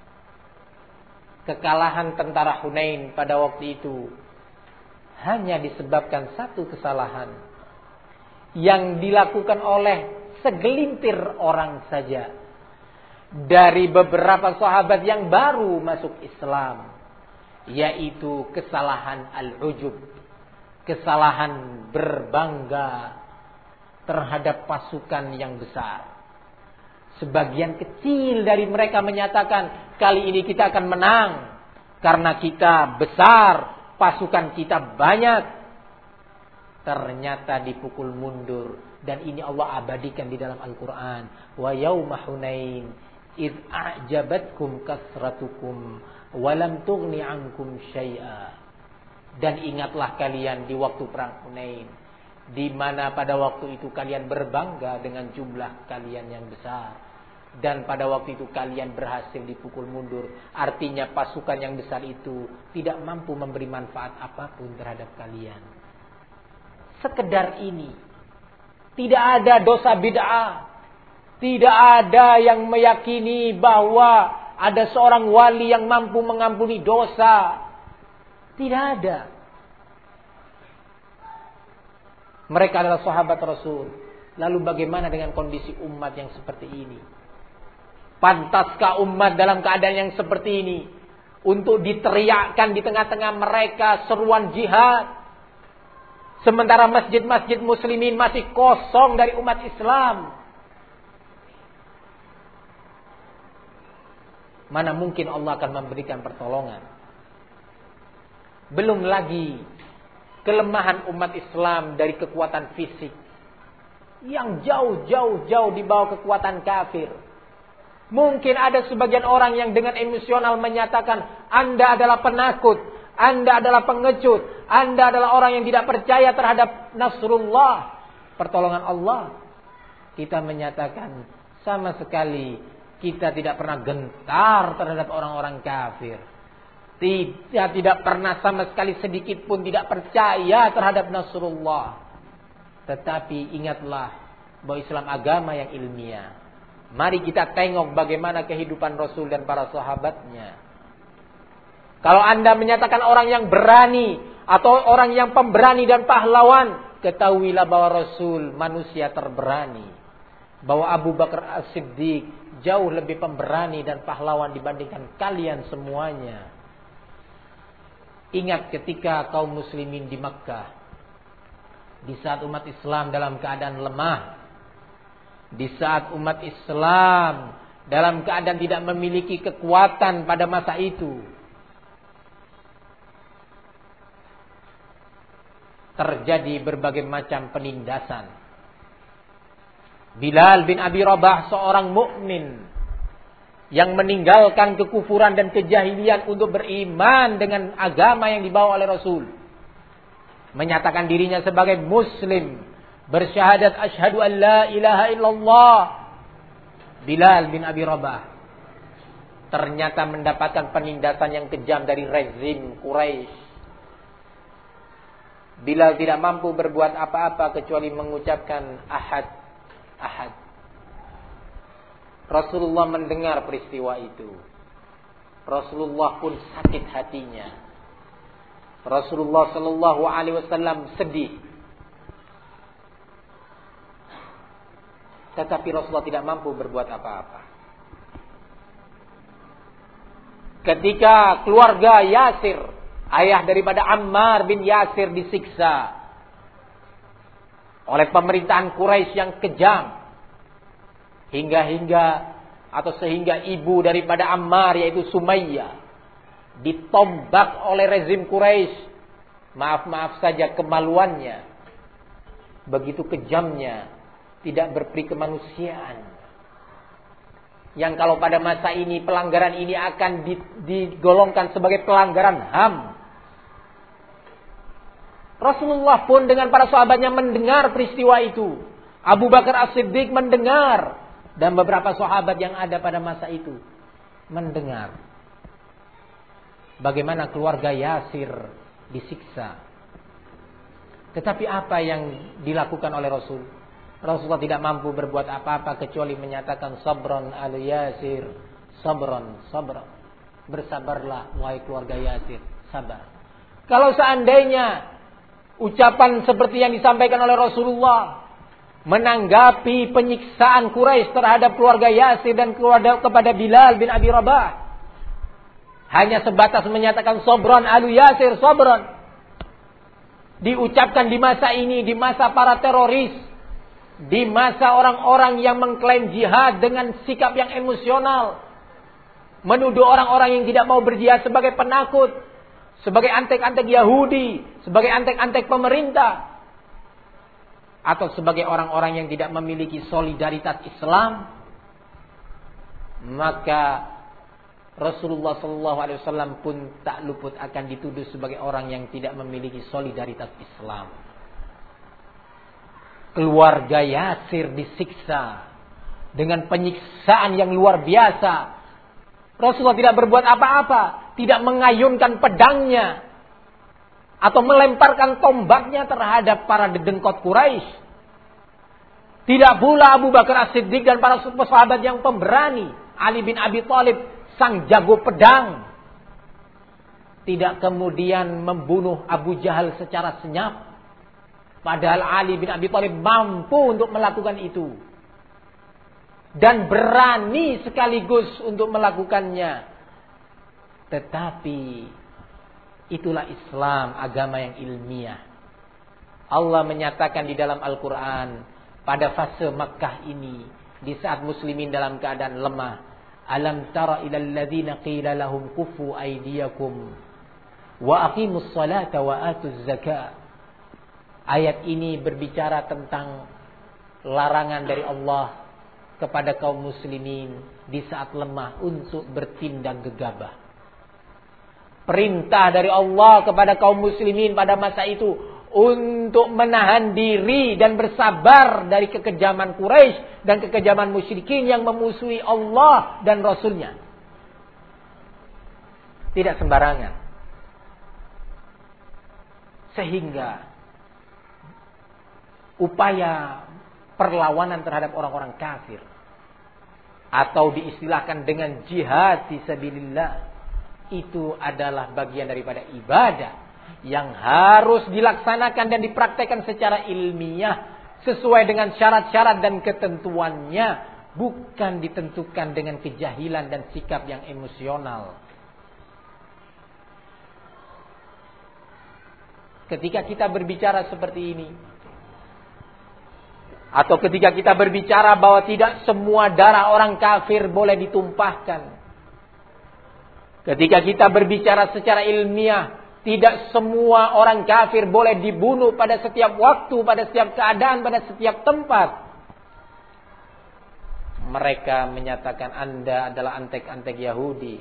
Kekalahan tentara Hunain pada waktu itu hanya disebabkan satu kesalahan yang dilakukan oleh segelintir orang saja dari beberapa sahabat yang baru masuk Islam, yaitu kesalahan al-ujub, kesalahan berbangga terhadap pasukan yang besar. Sebagian kecil dari mereka menyatakan, kali ini kita akan menang karena kita besar, pasukan kita banyak. Ternyata dipukul mundur. Dan ini Allah abadikan di dalam Al-Quran. Wa yawma Hunain idh a'jabatkum kasratukum walam tughni ankum syai'a. Dan ingatlah kalian di waktu perang Hunain, di mana pada waktu itu kalian berbangga dengan jumlah kalian yang besar, dan pada waktu itu kalian berhasil dipukul mundur. Artinya pasukan yang besar itu tidak mampu memberi manfaat apapun terhadap kalian. Sekedar ini. Tidak ada dosa bid'ah. Tidak ada yang meyakini bahwa ada seorang wali yang mampu mengampuni dosa. Tidak ada. Mereka adalah sahabat Rasul. Lalu bagaimana dengan kondisi umat yang seperti ini? Pantaskah umat dalam keadaan yang seperti ini untuk diteriakkan di tengah-tengah mereka seruan jihad, sementara masjid-masjid muslimin masih kosong dari umat Islam? Mana mungkin Allah akan memberikan pertolongan? Belum lagi kelemahan umat Islam dari kekuatan fisik yang jauh-jauh-jauh di bawah kekuatan kafir. Mungkin ada sebagian orang yang dengan emosional menyatakan, Anda adalah penakut, Anda adalah pengecut, Anda adalah orang yang tidak percaya terhadap Nasrullah, pertolongan Allah. Kita menyatakan, sama sekali kita tidak pernah gentar terhadap orang-orang kafir. Tidak, tidak pernah sama sekali sedikit pun tidak percaya terhadap Nasrullah. Tetapi ingatlah bahwa Islam agama yang ilmiah. Mari kita tengok bagaimana kehidupan Rasul dan para sahabatnya. Kalau Anda menyatakan orang yang berani atau orang yang pemberani dan pahlawan, ketahuilah bahwa Rasul manusia terberani. bahwa Abu Bakar As-Siddiq jauh lebih pemberani dan pahlawan dibandingkan kalian semuanya. Ingat ketika kaum muslimin di Makkah, di saat umat Islam dalam keadaan lemah, di saat umat Islam dalam keadaan tidak memiliki kekuatan pada masa itu, terjadi berbagai macam penindasan. Bilal bin Abi Rabah, seorang mukmin yang meninggalkan kekufuran dan kejahilian untuk beriman dengan agama yang dibawa oleh Rasul, menyatakan dirinya sebagai muslim, bersyahadat asyhadu an la ilaha illallah. Bilal bin Abi Rabah ternyata mendapatkan penindasan yang kejam dari rezim Quraisy. Bilal tidak mampu berbuat apa-apa kecuali mengucapkan ahad, ahad. Rasulullah mendengar peristiwa itu. Rasulullah pun sakit hatinya. Rasulullah Shallallahu Alaihi Wasallam sedih. Tetapi Rasulullah tidak mampu berbuat apa-apa. Ketika keluarga Yasir, ayah daripada Ammar bin Yasir, disiksa oleh pemerintahan Quraisy yang kejam, hingga-hingga atau sehingga ibu daripada Ammar, yaitu Sumayyah, ditombak oleh rezim Quraisy. Maaf-maaf saja kemaluannya, begitu kejamnya, tidak berperi kemanusiaan, yang kalau pada masa ini pelanggaran ini akan digolongkan sebagai pelanggaran H A M. Rasulullah pun dengan para sahabatnya mendengar peristiwa itu. Abu Bakar As-Siddiq mendengar, dan beberapa sahabat yang ada pada masa itu mendengar bagaimana keluarga Yasir disiksa. Tetapi apa yang dilakukan oleh Rasul? Rasulullah tidak mampu berbuat apa-apa kecuali menyatakan sabron al Yasir, sabron, sabron. Bersabarlah wahai keluarga Yasir, sabar. Kalau seandainya ucapan seperti yang disampaikan oleh Rasulullah menanggapi penyiksaan Quraisy terhadap keluarga Yasir dan keluarga kepada Bilal bin Abi Rabah hanya sebatas menyatakan sabron al Yasir, sabron, diucapkan di masa ini, di masa para teroris, di masa orang-orang yang mengklaim jihad dengan sikap yang emosional, menuduh orang-orang yang tidak mau berjihad sebagai penakut, sebagai antek-antek Yahudi, sebagai antek-antek pemerintah, atau sebagai orang-orang yang tidak memiliki solidaritas Islam, maka Rasulullah Shallallahu Alaihi Wasallam pun tak luput akan dituduh sebagai orang yang tidak memiliki solidaritas Islam. Keluarga Yasir disiksa dengan penyiksaan yang luar biasa. Rasulullah tidak berbuat apa-apa, tidak mengayunkan pedangnya atau melemparkan tombaknya terhadap para dedengkot Quraisy. Tidak pula Abu Bakar As-Siddiq dan para sahabat yang pemberani, Ali bin Abi Thalib, sang jago pedang, tidak kemudian membunuh Abu Jahal secara senyap. Padahal Ali bin Abi Thalib mampu untuk melakukan itu dan berani sekaligus untuk melakukannya. Tetapi itulah Islam, agama yang ilmiah. Allah menyatakan di dalam Al-Quran pada fase Makkah ini, di saat muslimin dalam keadaan lemah, alam tara ilal ladzina qila lahum kufu aydiyakum wa aqimus salata wa atuz zakah. Ayat ini berbicara tentang larangan dari Allah kepada kaum muslimin di saat lemah untuk bertindak gegabah. Perintah dari Allah kepada kaum muslimin pada masa itu untuk menahan diri dan bersabar dari kekejaman Quraisy dan kekejaman musyrikin yang memusuhi Allah dan Rasulnya. Tidak sembarangan. Sehingga upaya perlawanan terhadap orang-orang kafir, atau diistilahkan dengan jihad fi sabilillah, itu adalah bagian daripada ibadah yang harus dilaksanakan dan dipraktekkan secara ilmiah, sesuai dengan syarat-syarat dan ketentuannya, bukan ditentukan dengan kejahilan dan sikap yang emosional. Ketika kita berbicara seperti ini, atau ketika kita berbicara bahwa tidak semua darah orang kafir boleh ditumpahkan, ketika kita berbicara secara ilmiah, tidak semua orang kafir boleh dibunuh pada setiap waktu, pada setiap keadaan, pada setiap tempat, mereka menyatakan Anda adalah antek-antek Yahudi.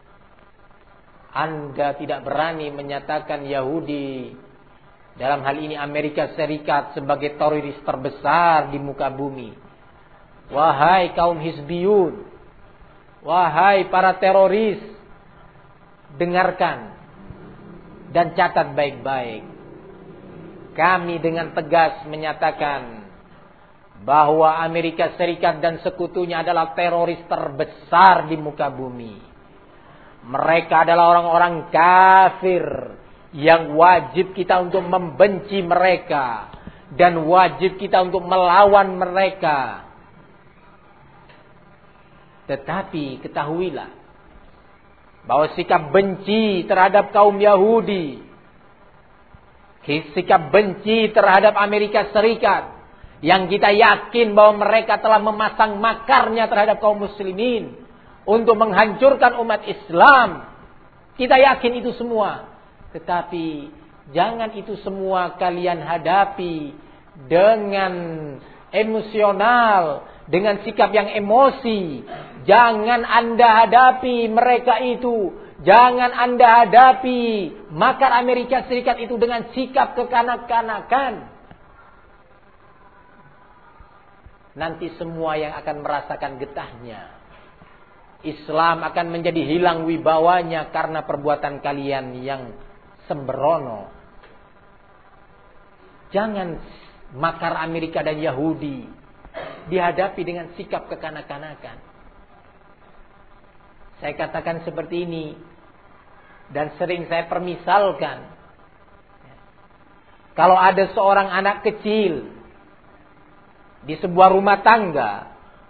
Anda tidak berani menyatakan Yahudi, dalam hal ini Amerika Serikat, sebagai teroris terbesar di muka bumi. Wahai kaum Hizbiyun, wahai para teroris, dengarkan dan catat baik-baik. Kami dengan tegas menyatakan bahwa Amerika Serikat dan sekutunya adalah teroris terbesar di muka bumi. Mereka adalah orang-orang kafir yang wajib kita untuk membenci mereka dan wajib kita untuk melawan mereka. Tetapi ketahuilah bahwa sikap benci terhadap kaum Yahudi, sikap benci terhadap Amerika Serikat, yang kita yakin bahwa mereka telah memasang makarnya terhadap kaum muslimin untuk menghancurkan umat Islam, kita yakin itu semua. Tetapi jangan itu semua kalian hadapi dengan emosional, dengan sikap yang emosi. Jangan Anda hadapi mereka itu, jangan Anda hadapi makar Amerika Serikat itu dengan sikap kekanak-kanakan. Nanti semua yang akan merasakan getahnya. Islam akan menjadi hilang wibawanya karena perbuatan kalian yang sembrono. Jangan makar Amerika dan Yahudi dihadapi dengan sikap kekanak-kanakan. Saya katakan seperti ini dan sering saya permisalkan. Kalau ada seorang anak kecil di sebuah rumah tangga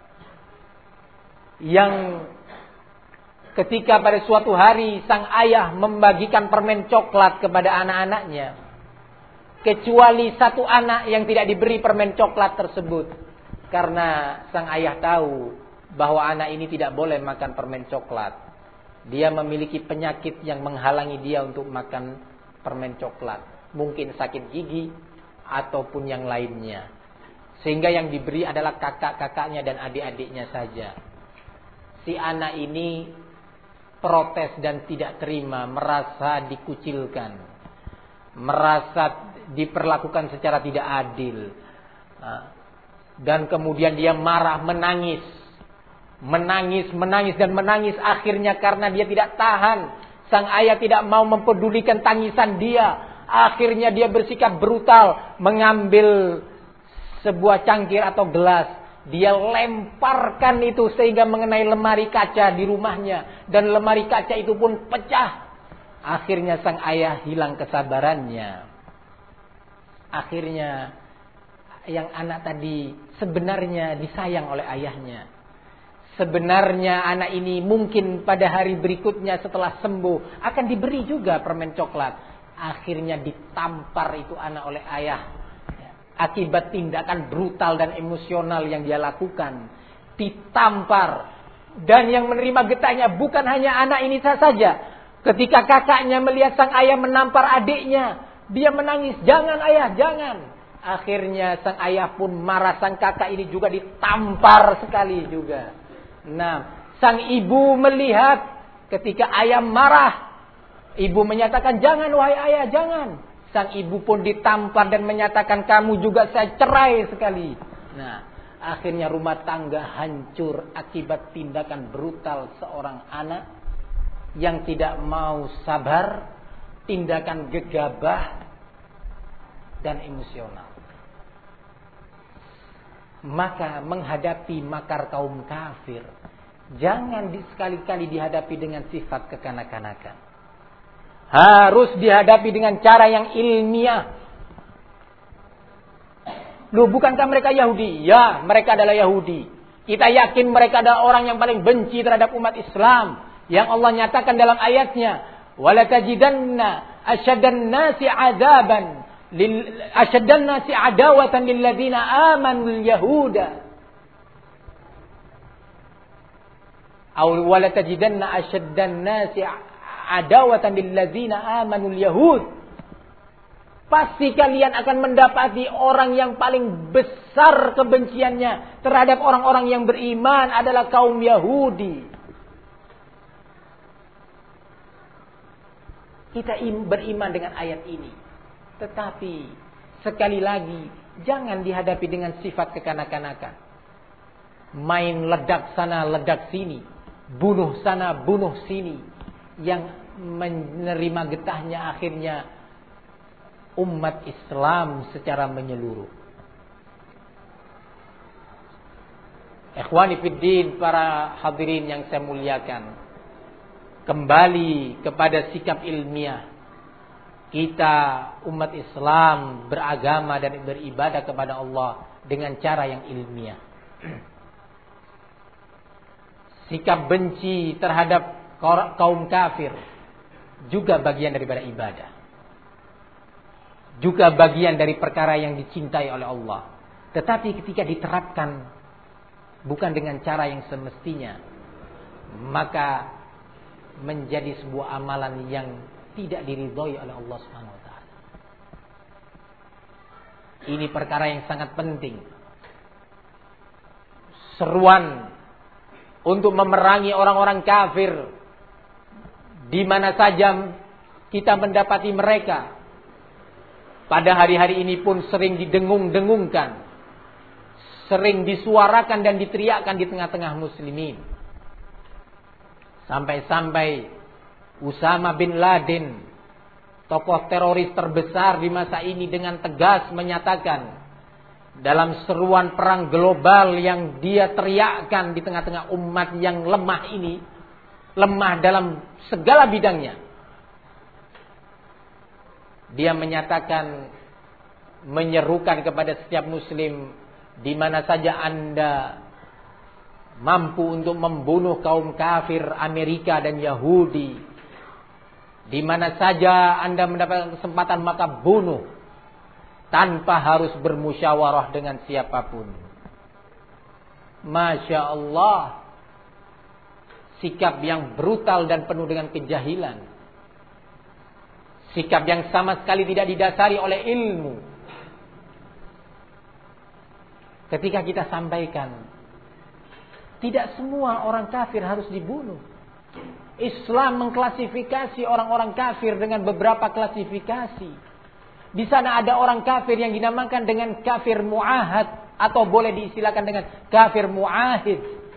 yang ketika pada suatu hari sang ayah membagikan permen coklat kepada anak-anaknya, kecuali satu anak yang tidak diberi permen coklat tersebut, karena sang ayah tahu bahwa anak ini tidak boleh makan permen coklat. Dia memiliki penyakit yang menghalangi dia untuk makan permen coklat, mungkin sakit gigi ataupun yang lainnya, sehingga yang diberi adalah kakak-kakaknya dan adik-adiknya saja. Si anak ini protes dan tidak terima, merasa dikucilkan, merasa diperlakukan secara tidak adil, dan kemudian dia marah, menangis, menangis, menangis dan menangis. Akhirnya karena dia tidak tahan, sang ayah tidak mau mempedulikan tangisan dia, akhirnya dia bersikap brutal, mengambil sebuah cangkir atau gelas. Dia lemparkan itu sehingga mengenai lemari kaca di rumahnya. Dan lemari kaca itu pun pecah. Akhirnya sang ayah hilang kesabarannya. Akhirnya yang anak tadi sebenarnya disayang oleh ayahnya. Sebenarnya anak ini mungkin pada hari berikutnya setelah sembuh akan diberi juga permen coklat. Akhirnya ditampar itu anak oleh ayah. Akibat tindakan brutal dan emosional yang dia lakukan. Ditampar. Dan yang menerima getahnya bukan hanya anak ini saja. Ketika kakaknya melihat sang ayah menampar adiknya, dia menangis, "Jangan ayah, jangan." Akhirnya sang ayah pun marah, sang kakak ini juga ditampar sekali juga. Nah, sang ibu melihat ketika ayah marah, ibu menyatakan, "Jangan wahai ayah, jangan." Sang ibu pun ditampar dan menyatakan, "Kamu juga saya cerai sekali." Nah, akhirnya rumah tangga hancur akibat tindakan brutal seorang anak yang tidak mau sabar, tindakan gegabah dan emosional. Maka menghadapi makar kaum kafir, jangan sekali-kali dihadapi dengan sifat kekanak-kanakan. Harus dihadapi dengan cara yang ilmiah. Loh, bukankah mereka Yahudi? Ya, mereka adalah Yahudi. Kita yakin mereka adalah orang yang paling benci terhadap umat Islam. Yang Allah nyatakan dalam ayatnya, walatajidanna asyaddan nasi adaban lil asyaddan nasi adawatan lil ladzina amanu yahuda aw walatajidanna asyaddan nasi adawatan lil ladzina amanu yahud. Pasti kalian akan mendapati orang yang paling besar kebenciannya terhadap orang-orang yang beriman adalah kaum Yahudi. Kita beriman dengan ayat ini. Tetapi sekali lagi jangan dihadapi dengan sifat kekanak-kanakan. Main ledak sana ledak sini, bunuh sana bunuh sini, yang menerima getahnya akhirnya umat Islam secara menyeluruh. Ikhwani fiddin, para hadirin yang saya muliakan, kembali kepada sikap ilmiah. Kita umat Islam beragama dan beribadah kepada Allah dengan cara yang ilmiah. Sikap benci terhadap kaum kafir juga bagian daripada ibadah. Juga bagian dari perkara yang dicintai oleh Allah. Tetapi ketika diterapkan bukan dengan cara yang semestinya, maka menjadi sebuah amalan yang tidak diridhoi oleh Allah Subhanahu wa taala. Ini perkara yang sangat penting. Seruan untuk memerangi orang-orang kafir di mana saja kita mendapati mereka. Pada hari-hari ini pun sering didengung-dengungkan, sering disuarakan dan diteriakkan di tengah-tengah muslimin. Sampai-sampai Usama bin Laden, tokoh teroris terbesar di masa ini, dengan tegas menyatakan dalam seruan perang global yang dia teriakkan di tengah-tengah umat yang lemah ini, lemah dalam segala bidangnya. Dia menyatakan, menyerukan kepada setiap muslim, di mana saja Anda mampu untuk membunuh kaum kafir Amerika dan Yahudi, di mana saja Anda mendapatkan kesempatan maka bunuh, tanpa harus bermusyawarah dengan siapapun. Masya Allah, sikap yang brutal dan penuh dengan kejahilan. Sikap yang sama sekali tidak didasari oleh ilmu. Ketika kita sampaikan, tidak semua orang kafir harus dibunuh. Islam mengklasifikasi orang-orang kafir dengan beberapa klasifikasi. Di sana ada orang kafir yang dinamakan dengan kafir mu'ahad, atau boleh diistilahkan dengan kafir mu'ahid.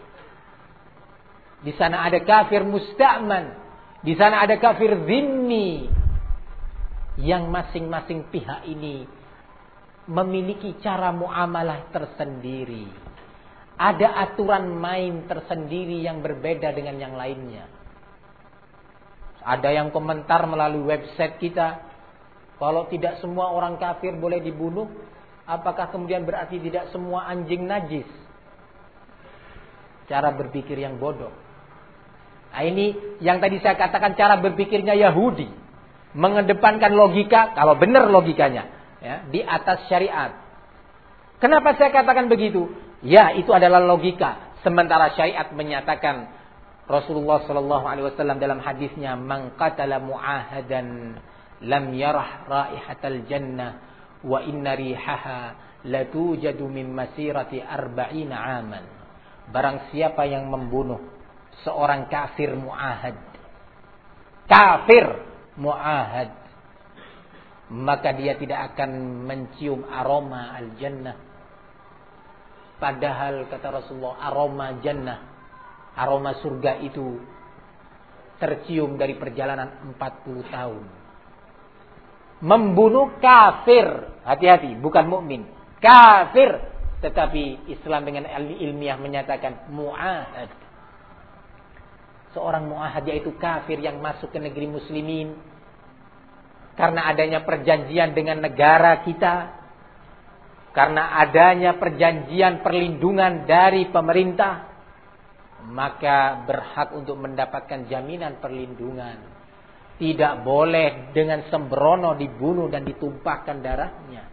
Di sana ada kafir musta'man. Di sana ada kafir zimmi. Yang masing-masing pihak ini memiliki cara muamalah tersendiri. Ada aturan main tersendiri yang berbeda dengan yang lainnya. Ada yang komentar melalui website kita, kalau tidak semua orang kafir boleh dibunuh, apakah kemudian berarti tidak semua anjing najis? Cara berpikir yang bodoh. Nah, ini yang tadi saya katakan cara berpikirnya Yahudi. Mengedepankan logika, kalau benar logikanya, ya, di atas syariat. Kenapa saya katakan begitu? Ya, itu adalah logika. Sementara syariat menyatakan, Rasulullah Shallallahu Alaihi Wasallam dalam hadisnya, "Man qatala mu'ahadan lam yarah raihatal jannah wa inna rihaha latujadu min masirati arba'ina aman." Barang siapa yang membunuh seorang kafir mu'ahad, kafir mu'ahad, maka dia tidak akan mencium aroma al-jannah. Padahal kata Rasulullah, aroma jannah, aroma surga itu tercium dari perjalanan empat puluh tahun. Membunuh kafir, hati-hati, bukan mukmin, kafir. Tetapi Islam dengan ilmiah menyatakan mu'ahad. Seorang mu'ahad yaitu kafir yang masuk ke negeri muslimin karena adanya perjanjian dengan negara kita, karena adanya perjanjian perlindungan dari pemerintah, maka berhak untuk mendapatkan jaminan perlindungan. Tidak boleh dengan sembrono dibunuh dan ditumpahkan darahnya.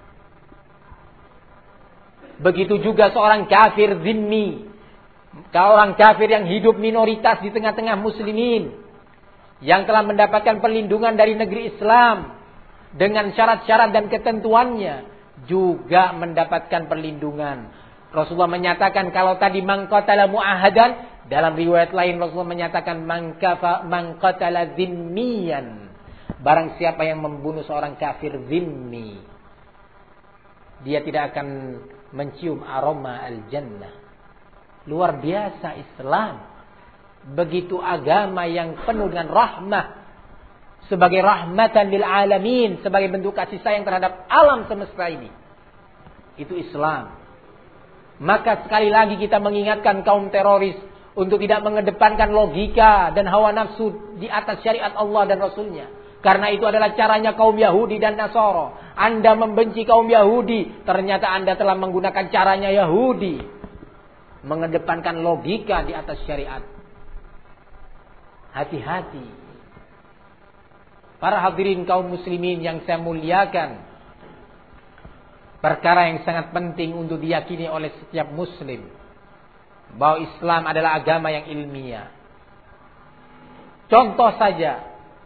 Begitu juga seorang kafir zimmi, orang kafir yang hidup minoritas di tengah-tengah muslimin, yang telah mendapatkan perlindungan dari negeri Islam dengan syarat-syarat dan ketentuannya, juga mendapatkan perlindungan. Rasulullah menyatakan kalau tadi man qatala mu'ahadan, dalam riwayat lain Rasulullah menyatakan man kafa man qatala zimmiyan, barang siapa yang membunuh seorang kafir zimmi, dia tidak akan mencium aroma al-jannah. Luar biasa Islam. Begitu agama yang penuh dengan rahmah, sebagai rahmatan lil alamin, sebagai bentuk kasih sayang terhadap alam semesta ini. Itu Islam. Maka sekali lagi kita mengingatkan kaum teroris untuk tidak mengedepankan logika dan hawa nafsu di atas syariat Allah dan Rasulnya. Karena itu adalah caranya kaum Yahudi dan Nasara. Anda membenci kaum Yahudi, ternyata Anda telah menggunakan caranya Yahudi, mengedepankan logika di atas syariat. Hati-hati. Para hadirin kaum muslimin yang saya muliakan, perkara yang sangat penting untuk diyakini oleh setiap muslim, bahwa Islam adalah agama yang ilmiah. Contoh saja,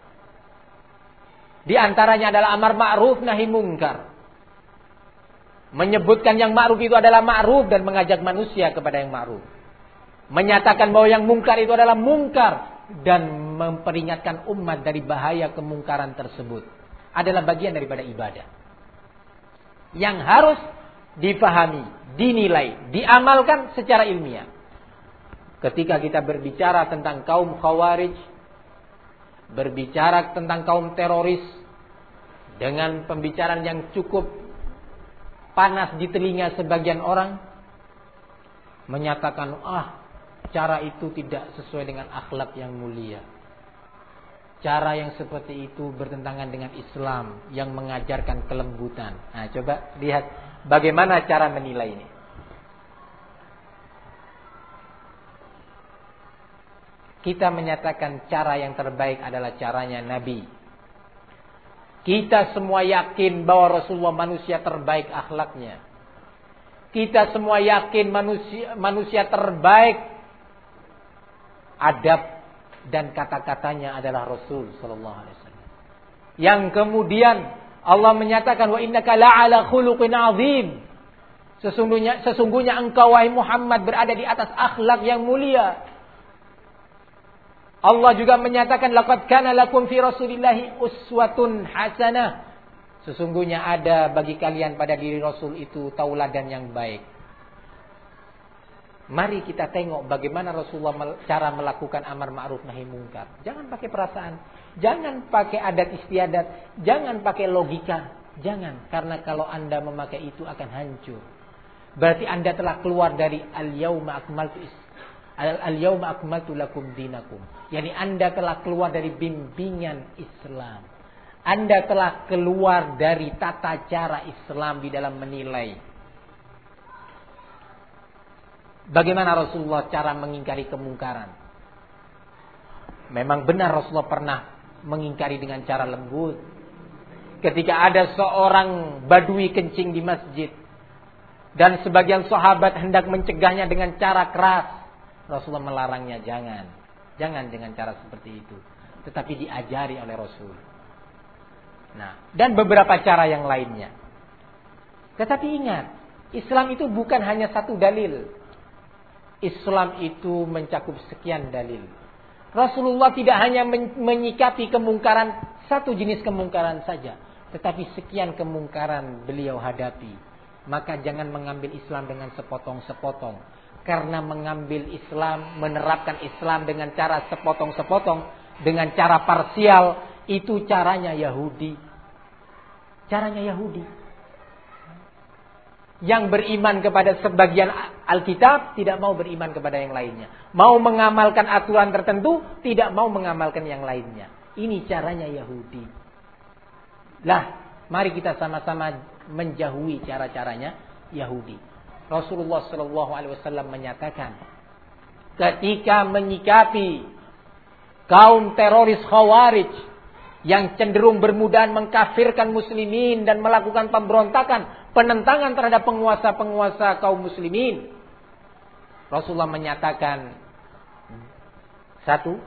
di antaranya adalah amar ma'ruf nahi mungkar. Menyebutkan yang ma'ruf itu adalah ma'ruf dan mengajak manusia kepada yang ma'ruf. Menyatakan bahwa yang mungkar itu adalah mungkar dan memperingatkan umat dari bahaya kemungkaran tersebut adalah bagian daripada ibadah yang harus difahami, dinilai, diamalkan secara ilmiah. Ketika kita berbicara tentang kaum khawarij, berbicara tentang kaum teroris dengan pembicaraan yang cukup panas di telinga sebagian orang, menyatakan ah, cara itu tidak sesuai dengan akhlak yang mulia. Cara yang seperti itu bertentangan dengan Islam yang mengajarkan kelembutan. Nah, coba lihat bagaimana cara menilai ini. Kita menyatakan cara yang terbaik adalah caranya Nabi. Kita semua yakin bahwa Rasulullah manusia terbaik akhlaknya. Kita semua yakin manusia manusia terbaik adab dan kata-katanya adalah Rasul sallallahu alaihi wasallam. Yang kemudian Allah menyatakan wa innaka la'ala khuluqin azim. Sesungguhnya sesungguhnya engkau wahai Muhammad berada di atas akhlak yang mulia. Allah juga menyatakan laqad kana lakum fi Rasulillahi uswatun hasanah. Sesungguhnya ada bagi kalian pada diri Rasul itu tauladan yang baik. Mari kita tengok bagaimana Rasulullah cara melakukan amar ma'ruf nahi mungkar. Jangan pakai perasaan, jangan pakai adat istiadat, jangan pakai logika, jangan. Karena kalau Anda memakai itu akan hancur. Berarti Anda telah keluar dari al-yauma akmaltu al-yauma akmaltu lakum dinakum. Yani Anda telah keluar dari bimbingan Islam. Anda telah keluar dari tata cara Islam di dalam menilai. Bagaimana Rasulullah cara mengingkari kemungkaran? Memang benar Rasulullah pernah mengingkari dengan cara lembut. Ketika ada seorang badui kencing di masjid dan sebagian sahabat hendak mencegahnya dengan cara keras, Rasulullah melarangnya, jangan. Jangan dengan cara seperti itu. Tetapi diajari oleh Rasul. Nah, dan beberapa cara yang lainnya. Tetapi ingat, Islam itu bukan hanya satu dalil. Islam itu mencakup sekian dalil. Rasulullah tidak hanya menyikapi kemungkaran, satu jenis kemungkaran saja, tetapi sekian kemungkaran beliau hadapi. Maka jangan mengambil Islam dengan sepotong-sepotong. Karena mengambil Islam, menerapkan Islam dengan cara sepotong-sepotong, dengan cara parsial, itu caranya Yahudi. Caranya Yahudi. Yang beriman kepada sebagian Alkitab tidak mau beriman kepada yang lainnya. Mau mengamalkan aturan tertentu, tidak mau mengamalkan yang lainnya. Ini caranya Yahudi. Lah, mari kita sama-sama menjauhi cara-caranya Yahudi. Rasulullah Shallallahu Alaihi Wasallam menyatakan, ketika menyikapi kaum teroris Khawarij yang cenderung bermudahan mengkafirkan muslimin dan melakukan pemberontakan, penentangan terhadap penguasa-penguasa kaum muslimin, Rasulullah menyatakan, satu,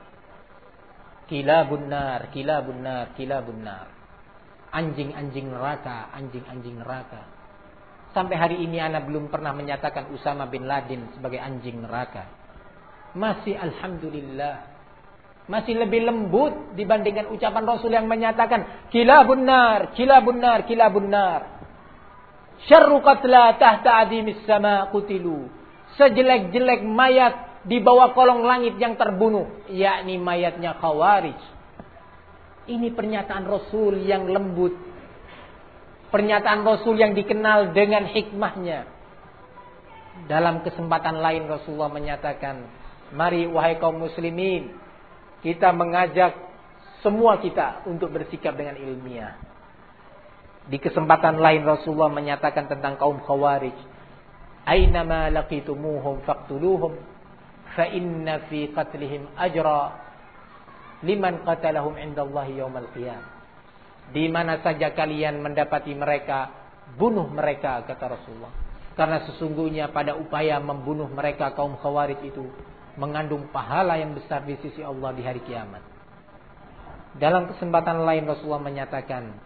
kilabun nar, kilabun nar, kilabun nar. Anjing-anjing neraka, anjing-anjing neraka. Sampai hari ini ana belum pernah menyatakan Usama bin Laden sebagai anjing neraka. Masih alhamdulillah, masih lebih lembut dibandingkan ucapan Rasul yang menyatakan kilabun nar, kilabun nar, kilabun nar. Syarru qatla tahta adimis sama qutilu. Sejelek-jelek mayat di bawah kolong langit yang terbunuh, yakni mayatnya Khawarij. Ini pernyataan Rasul yang lembut. Pernyataan Rasul yang dikenal dengan hikmahnya. Dalam kesempatan lain Rasulullah menyatakan, mari wahai kaum muslimin, kita mengajak semua kita untuk bersikap dengan ilmiah. Di kesempatan lain Rasulullah menyatakan tentang kaum Khawarij, aynama laqitumuhum faqtuluhum fa inna fi qatlihim ajra liman qatalahum indallahi yaumal qiyamah. Di mana saja kalian mendapati mereka, bunuh mereka, kata Rasulullah. Karena sesungguhnya pada upaya membunuh mereka kaum Khawarij itu mengandung pahala yang besar di sisi Allah di hari kiamat. Dalam kesempatan lain Rasulullah menyatakan,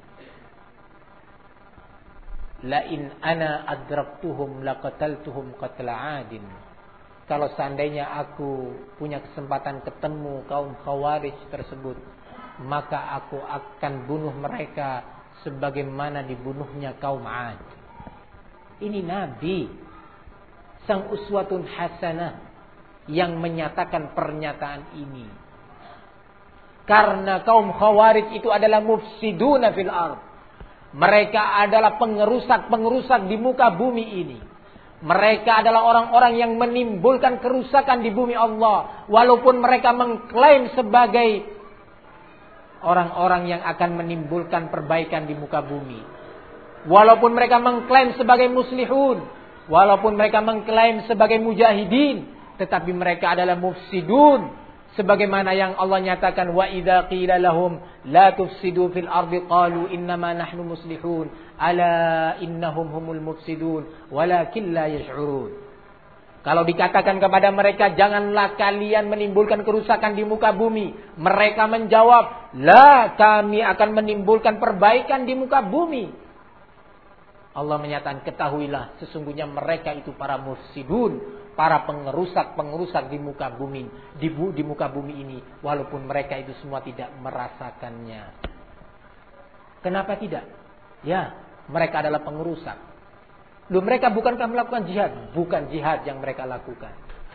la in ana adraktuhum laqataltuhum qatla 'adin. Kalau seandainya aku punya kesempatan ketemu kaum Khawarij tersebut, maka aku akan bunuh mereka sebagaimana dibunuhnya kaum 'Ad. Ini Nabi, sang uswatun hasanah, yang menyatakan pernyataan ini. Karena kaum Khawarij itu adalah mufsiduna fil ard. Mereka adalah pengerusak-pengerusak di muka bumi ini. Mereka adalah orang-orang yang menimbulkan kerusakan di bumi Allah. Walaupun mereka mengklaim sebagai orang-orang yang akan menimbulkan perbaikan di muka bumi. Walaupun mereka mengklaim sebagai muslihun. Walaupun mereka mengklaim sebagai mujahidin. Tetapi mereka adalah mufsidun. Sebagaimana yang Allah nyatakan, wa idza qila lahum la tufsidu fil ardi qalu innama nahnu muslihun ala innahum humul mufsidun walakin la yash'urun. Kalau dikatakan kepada mereka, janganlah kalian menimbulkan kerusakan di muka bumi, mereka menjawab, la, kami akan menimbulkan perbaikan di muka bumi. Allah menyatakan, ketahuilah sesungguhnya mereka itu para mufsidun, para pengerusak-pengerusak di muka bumi, di, bu, di muka bumi ini, walaupun mereka itu semua tidak merasakannya. Kenapa tidak? Ya, mereka adalah pengerusak. Loh, mereka bukankah melakukan jihad? Bukan jihad yang mereka lakukan.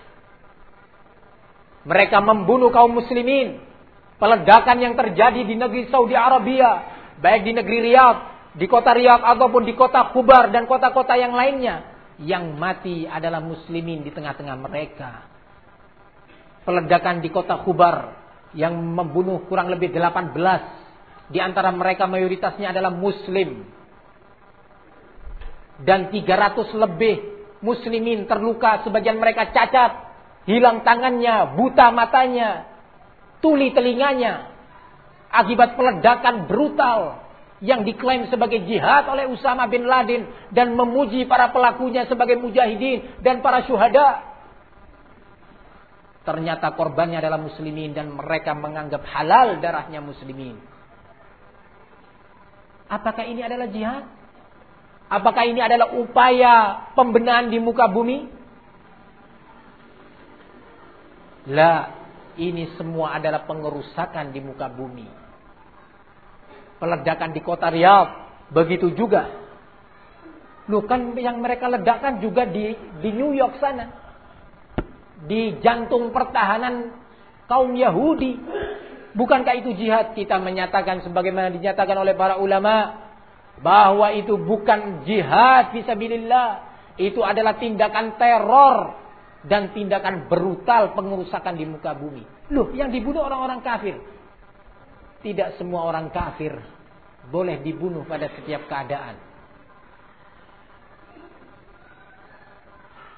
Mereka membunuh kaum muslimin. Peledakan yang terjadi di negeri Saudi Arabia, baik di negeri Riyadh, di kota Riyadh ataupun di kota Khubar dan kota-kota yang lainnya, yang mati adalah muslimin di tengah-tengah mereka. Peledakan di kota Khubar yang membunuh kurang lebih delapan belas. Di antara mereka mayoritasnya adalah muslim. Dan tiga ratus lebih muslimin terluka, sebagian mereka cacat, hilang tangannya, buta matanya, tuli telinganya, akibat peledakan brutal yang diklaim sebagai jihad oleh Usama bin Laden dan memuji para pelakunya sebagai mujahidin dan para syuhada. Ternyata korbannya adalah muslimin dan mereka menganggap halal darahnya muslimin. Apakah ini adalah jihad? Apakah ini adalah upaya pembenahan di muka bumi? La, ini semua adalah pengerusakan di muka bumi. Peledakan di kota Riyadh, begitu juga. Loh, kan yang mereka ledakkan juga di, di New York sana. Di jantung pertahanan kaum Yahudi. Bukankah itu jihad? Kita menyatakan sebagaimana dinyatakan oleh para ulama, bahwa itu bukan jihad fisabilillah. Itu adalah tindakan teror dan tindakan brutal pengerusakan di muka bumi. Loh, yang dibunuh orang-orang kafir. Tidak semua orang kafir boleh dibunuh pada setiap keadaan.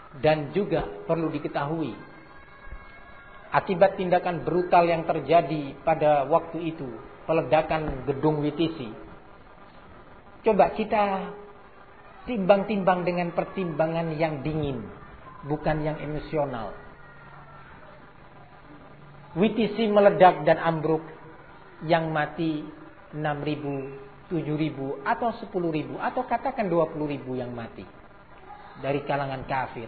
Dan juga perlu diketahui, akibat tindakan brutal yang terjadi pada waktu itu, peledakan gedung W T C, coba kita timbang-timbang dengan pertimbangan yang dingin, bukan yang emosional. W T C meledak dan ambruk, yang mati enam ribu, tujuh ribu, atau sepuluh ribu, atau katakan dua puluh ribu yang mati dari kalangan kafir.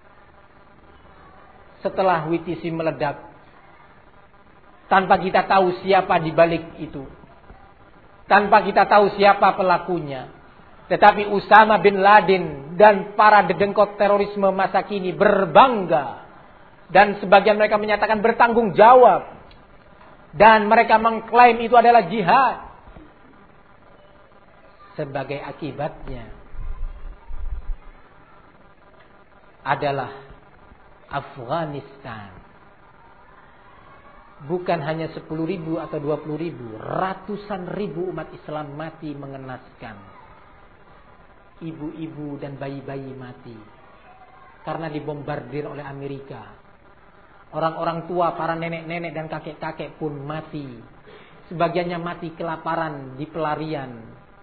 Setelah W T C meledak, tanpa kita tahu siapa di balik itu, tanpa kita tahu siapa pelakunya, tetapi Usama bin Laden dan para dedengkot terorisme masa kini berbangga, dan sebagian mereka menyatakan bertanggung jawab, dan mereka mengklaim itu adalah jihad. Sebagai akibatnya adalah Afghanistan. Bukan hanya sepuluh ribu atau dua puluh ribu, ratusan ribu umat Islam mati mengenaskan. Ibu-ibu dan bayi-bayi mati karena dibombardir oleh Amerika. Orang-orang tua, para nenek-nenek dan kakek-kakek pun mati. Sebagiannya mati kelaparan di pelarian.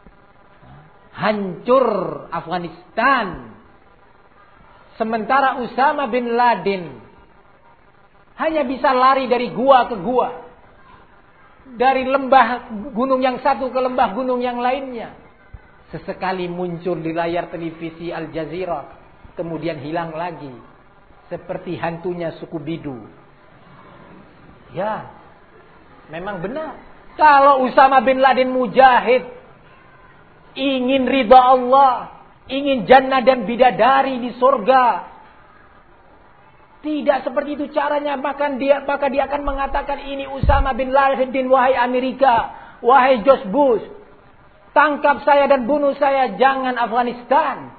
Hancur Afghanistan. Sementara Usama bin Laden hanya bisa lari dari gua ke gua, dari lembah gunung yang satu ke lembah gunung yang lainnya. Sesekali muncul di layar televisi Al Jazeera, kemudian hilang lagi, seperti hantunya suku Bidu. Ya, memang benar. Kalau Usama bin Laden mujahid, ingin ridha Allah, ingin jannah dan bidadari di surga, tidak seperti itu caranya. Maka dia, maka dia akan mengatakan, ini Usama bin Laden, wahai Amerika, wahai George Bush, tangkap saya dan bunuh saya, jangan Afghanistan.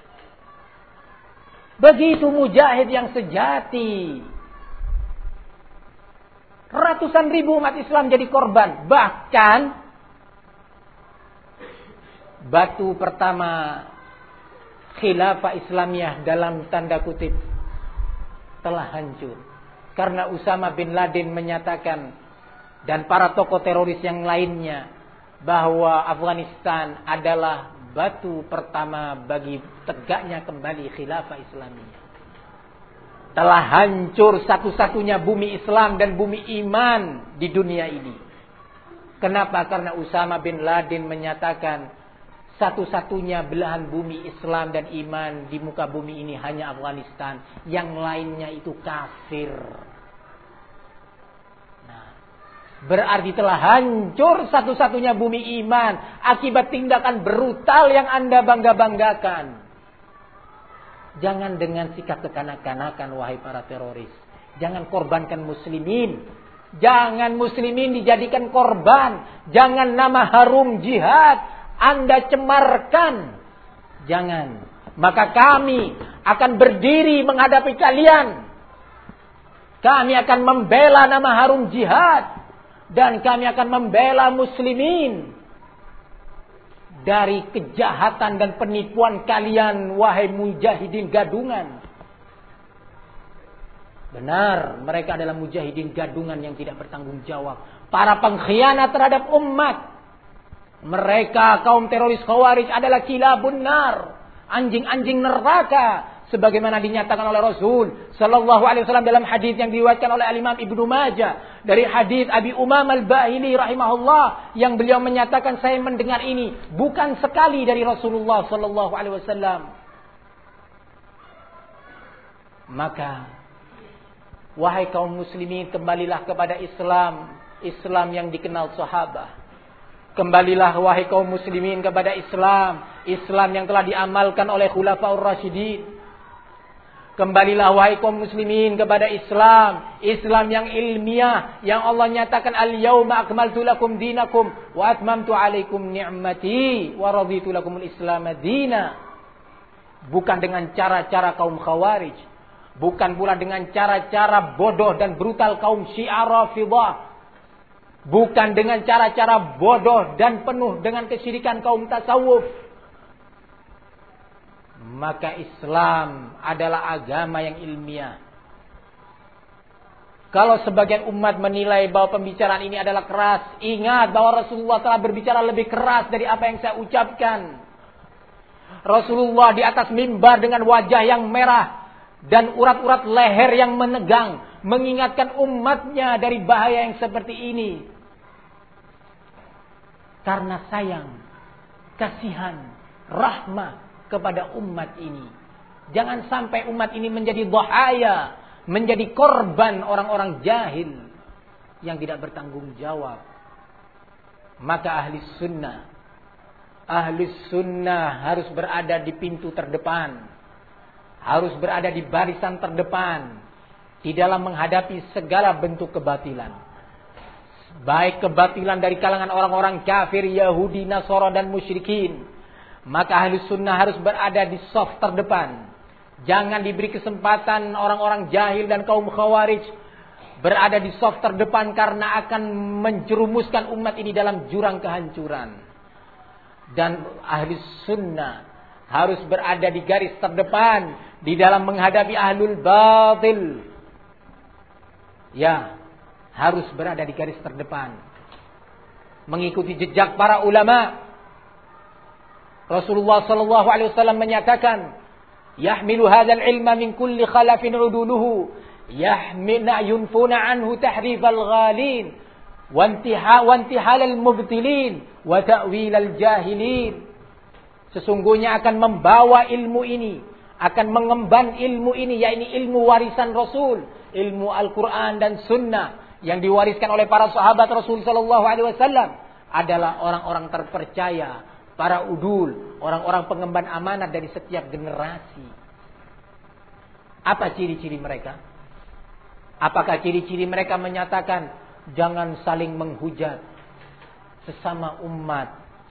Begitu mujahid yang sejati. Ratusan ribu umat Islam jadi korban. Bahkan batu pertama khilafah Islamiyah dalam tanda kutip telah hancur. Karena Usama bin Laden menyatakan, dan para tokoh teroris yang lainnya, bahwa Afghanistan adalah batu pertama bagi tegaknya kembali khilafah Islamiyah. Telah hancur satu-satunya bumi Islam dan bumi iman di dunia ini. Kenapa? Karena Usama bin Laden menyatakan, satu-satunya belahan bumi Islam dan iman di muka bumi ini hanya Afghanistan. Yang lainnya itu kafir. Nah, berarti telah hancur satu-satunya bumi iman akibat tindakan brutal yang Anda bangga-banggakan. Jangan dengan sikap kekanak-kanakan, wahai para teroris. Jangan korbankan muslimin. Jangan muslimin dijadikan korban. Jangan nama harum jihad Anda cemarkan. Jangan. Maka kami akan berdiri menghadapi kalian. Kami akan membela nama harum jihad. Dan kami akan membela muslimin dari kejahatan dan penipuan kalian, wahai mujahidin gadungan. Benar, mereka adalah mujahidin gadungan yang tidak bertanggung jawab. Para pengkhianat terhadap umat. Mereka kaum teroris Khawarij adalah kilabun nar, anjing-anjing neraka, sebagaimana dinyatakan oleh Rasul sallallahu alaihi wasallam dalam hadis yang diriwayatkan oleh Al-Imam Ibnu Majah dari hadis Abi Umam Al-Bahili rahimahullah, yang beliau menyatakan, saya mendengar ini bukan sekali dari Rasulullah sallallahu alaihi wasallam. Maka wahai kaum muslimin, kembalilah kepada Islam, Islam yang dikenal sahabat. Kembalilah wahai kaum muslimin kepada Islam, Islam yang telah diamalkan oleh Khulafaur Rasyidin. Kembalilah wahai kaum muslimin kepada Islam, Islam yang ilmiah, yang Allah nyatakan, al-yauma akmaltu lakum dinakum wa atmamtu alaikum ni'mati wa raditu lakumul Islam madina. Bukan dengan cara-cara kaum Khawarij, bukan pula dengan cara-cara bodoh dan brutal kaum Syiah Rafidhah. Bukan dengan cara-cara bodoh dan penuh dengan kesyirikan kaum tasawuf. maka Islam adalah agama yang ilmiah. Kalau sebagian umat menilai bahwa pembicaraan ini adalah keras, ingat bahwa Rasulullah telah berbicara lebih keras dari apa yang saya ucapkan. Rasulullah di atas mimbar dengan wajah yang merah dan urat-urat leher yang menegang, mengingatkan umatnya dari bahaya yang seperti ini. Karena sayang, kasihan, rahmah kepada umat ini. Jangan sampai umat ini menjadi dhahaya, menjadi korban orang-orang jahil yang tidak bertanggung jawab. Maka ahli sunnah, ahli sunnah harus berada di pintu terdepan, harus berada di barisan terdepan di dalam menghadapi segala bentuk kebatilan. Baik kebatilan dari kalangan orang-orang kafir, Yahudi, Nasara dan musyrikin. Maka ahli sunnah harus berada di saf terdepan. Jangan diberi kesempatan orang-orang jahil dan kaum khawarij berada di saf terdepan, karena akan menjerumuskan umat ini dalam jurang kehancuran. Dan ahli sunnah harus berada di garis terdepan di dalam menghadapi ahlul batil. Ya, harus berada di garis terdepan, mengikuti jejak para ulama. Rasulullah sallallahu alaihi wasallam menyatakan, "Yahmilu hadzal ilma min kulli khalafin uduluhu, yahmina yunfuna anhu tahrifal ghalin, wa intiha wa intihalal mubtilin, wa ta'wilal jahilin." Sesungguhnya akan membawa ilmu ini, akan mengemban ilmu ini, yakni ilmu warisan Rasul, ilmu Al-Quran dan Sunnah yang diwariskan oleh para sahabat Rasul sallallahu alaihi wasallam, adalah orang-orang terpercaya, para udul, orang-orang pengemban amanat dari setiap generasi. Apa ciri-ciri mereka? Apakah ciri-ciri mereka menyatakan jangan saling menghujat sesama umat,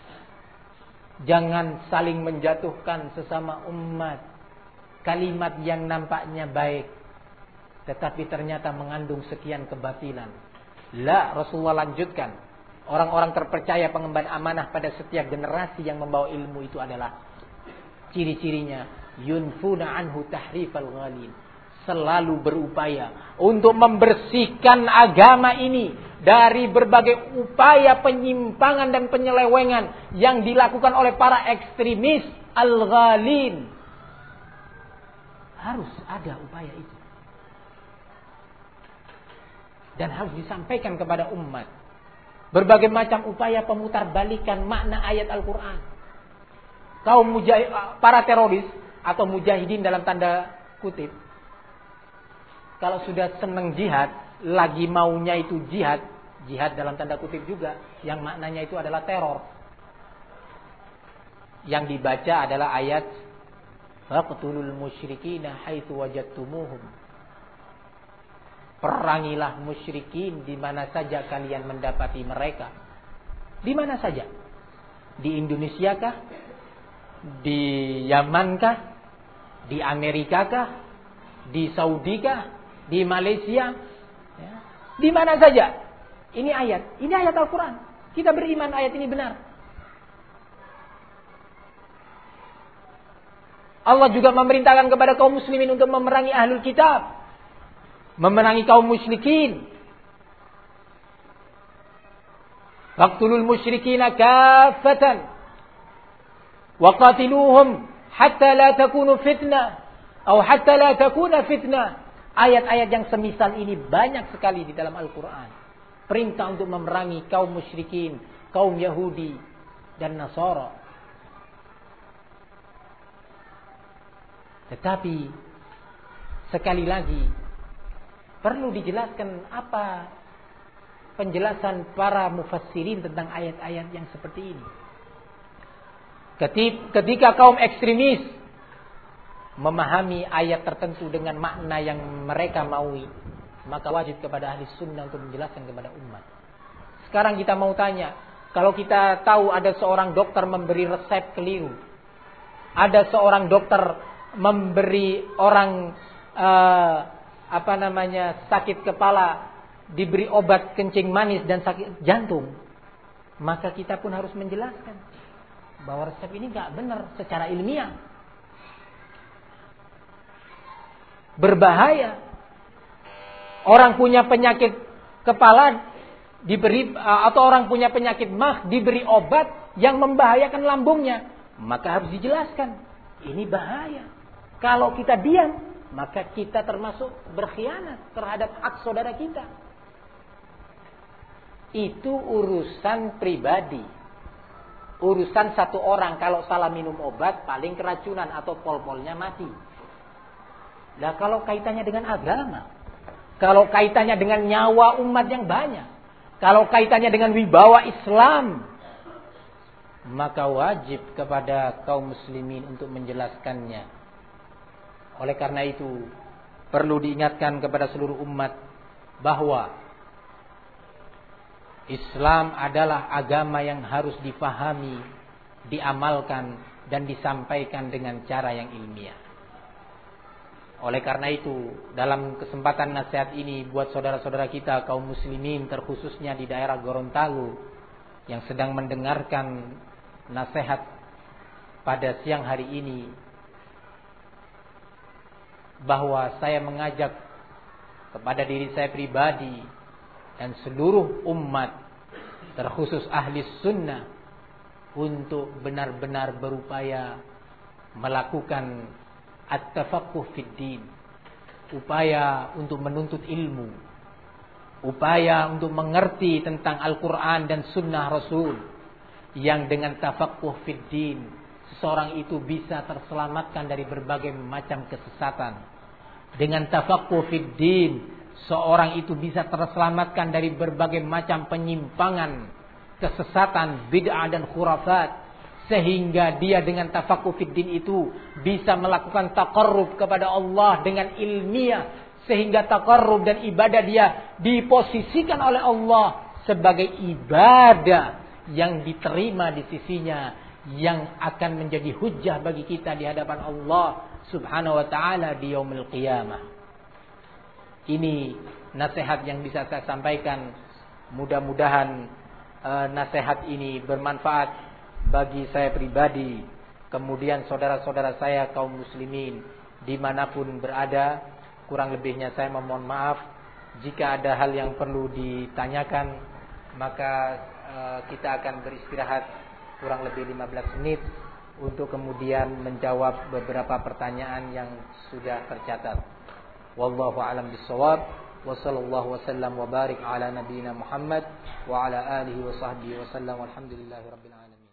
jangan saling menjatuhkan sesama umat, kalimat yang nampaknya baik tetapi ternyata mengandung sekian kebatilan? La, Rasulullah lanjutkan, orang-orang terpercaya pengemban amanah pada setiap generasi yang membawa ilmu itu adalah ciri-cirinya yunfuna anhu tahrifal ghalin, selalu berupaya untuk membersihkan agama ini dari berbagai upaya penyimpangan dan penyelewengan yang dilakukan oleh para ekstremis al-ghalin. Harus ada upaya itu, dan harus disampaikan kepada umat. Berbagai macam upaya pemutarbalikan makna ayat Al-Quran. Kaum mujahid, para teroris atau mujahidin dalam tanda kutip, kalau sudah senang jihad, lagi maunya itu jihad, jihad dalam tanda kutip juga, yang maknanya itu adalah teror. Yang dibaca adalah ayat faqtulul musyrikina haitsu wajadtumuhum. Perangilah musyrikin di mana saja kalian mendapati mereka. Di mana saja? Di Indonesia kah? Di Yaman kah? Di Amerika kah? Di Saudi kah? Di Malaysia? Ya. Di mana saja? Ini ayat. Ini ayat Al-Quran. Kita beriman ayat ini benar. Allah juga memerintahkan kepada kaum muslimin untuk memerangi ahlul kitab, memerangi kaum musyrikin. Faqtulul musyrikina kaffatan wa qatiluhum hatta la takunu fitnah atau hatta la takuna fitnah. Ayat-ayat yang semisal ini banyak sekali di dalam Al-Quran. Perintah untuk memerangi kaum musyrikin, kaum Yahudi dan Nasara. Tetapi sekali lagi perlu dijelaskan apa penjelasan para mufassirin tentang ayat-ayat yang seperti ini. Ketika kaum ekstremis memahami ayat tertentu dengan makna yang mereka maui, maka wajib kepada ahli sunnah untuk menjelaskan kepada umat. Sekarang kita mau tanya, kalau kita tahu ada seorang dokter memberi resep keliru, ada seorang dokter memberi orang uh, apa namanya sakit kepala diberi obat kencing manis dan sakit jantung, maka kita pun harus menjelaskan bahwa resep ini nggak benar secara ilmiah. berbahaya. Orang punya penyakit kepala diberi atau orang punya penyakit mah diberi obat yang membahayakan lambungnya, maka harus dijelaskan. Ini bahaya. Kalau kita diam, maka kita termasuk berkhianat terhadap hak saudara kita. Itu urusan pribadi. Urusan satu orang kalau salah minum obat paling keracunan atau pol-polnya mati. Nah, kalau kaitannya dengan agama, kalau kaitannya dengan nyawa umat yang banyak, kalau kaitannya dengan wibawa Islam, maka wajib kepada kaum muslimin untuk menjelaskannya. Oleh karena itu, perlu diingatkan kepada seluruh umat bahwa Islam adalah agama yang harus difahami, diamalkan, dan disampaikan dengan cara yang ilmiah. Oleh karena itu, dalam kesempatan nasihat ini buat saudara-saudara kita kaum muslimin, terkhususnya di daerah Gorontalo yang sedang mendengarkan nasihat pada siang hari ini, bahwa saya mengajak kepada diri saya pribadi dan seluruh umat, terkhusus ahli sunnah, untuk benar-benar berupaya melakukan at-tafaqquh fid din, upaya untuk menuntut ilmu, upaya untuk mengerti tentang Al-Quran dan sunnah Rasul, yang dengan tafaqquh fid din seseorang itu bisa terselamatkan dari berbagai macam kesesatan. Dengan tafaqquh fid din seorang itu bisa terselamatkan dari berbagai macam penyimpangan, kesesatan, bid'ah dan khurafat, sehingga dia dengan tafaqquh fid din itu bisa melakukan taqarrub kepada Allah dengan ilmiah, sehingga taqarrub dan ibadah dia diposisikan oleh Allah sebagai ibadah yang diterima di sisinya, yang akan menjadi hujjah bagi kita di hadapan Allah Subhanahu wa taala di yaumil qiyamah. Ini nasihat yang bisa saya sampaikan. Mudah-mudahan uh, nasihat ini bermanfaat bagi saya pribadi, kemudian saudara-saudara saya kaum muslimin dimanapun berada. Kurang lebihnya saya memohon maaf. Jika ada hal yang perlu ditanyakan, maka uh, kita akan beristirahat kurang lebih lima belas menit untuk kemudian menjawab beberapa pertanyaan yang sudah tercatat. Wallahu a'lam bissawab. Wa sallallahu wasallam wa barik ala nabiyyina Muhammad wa ala alihi wa sahbihi wa sallam. Walhamdulillahirabbil alamin.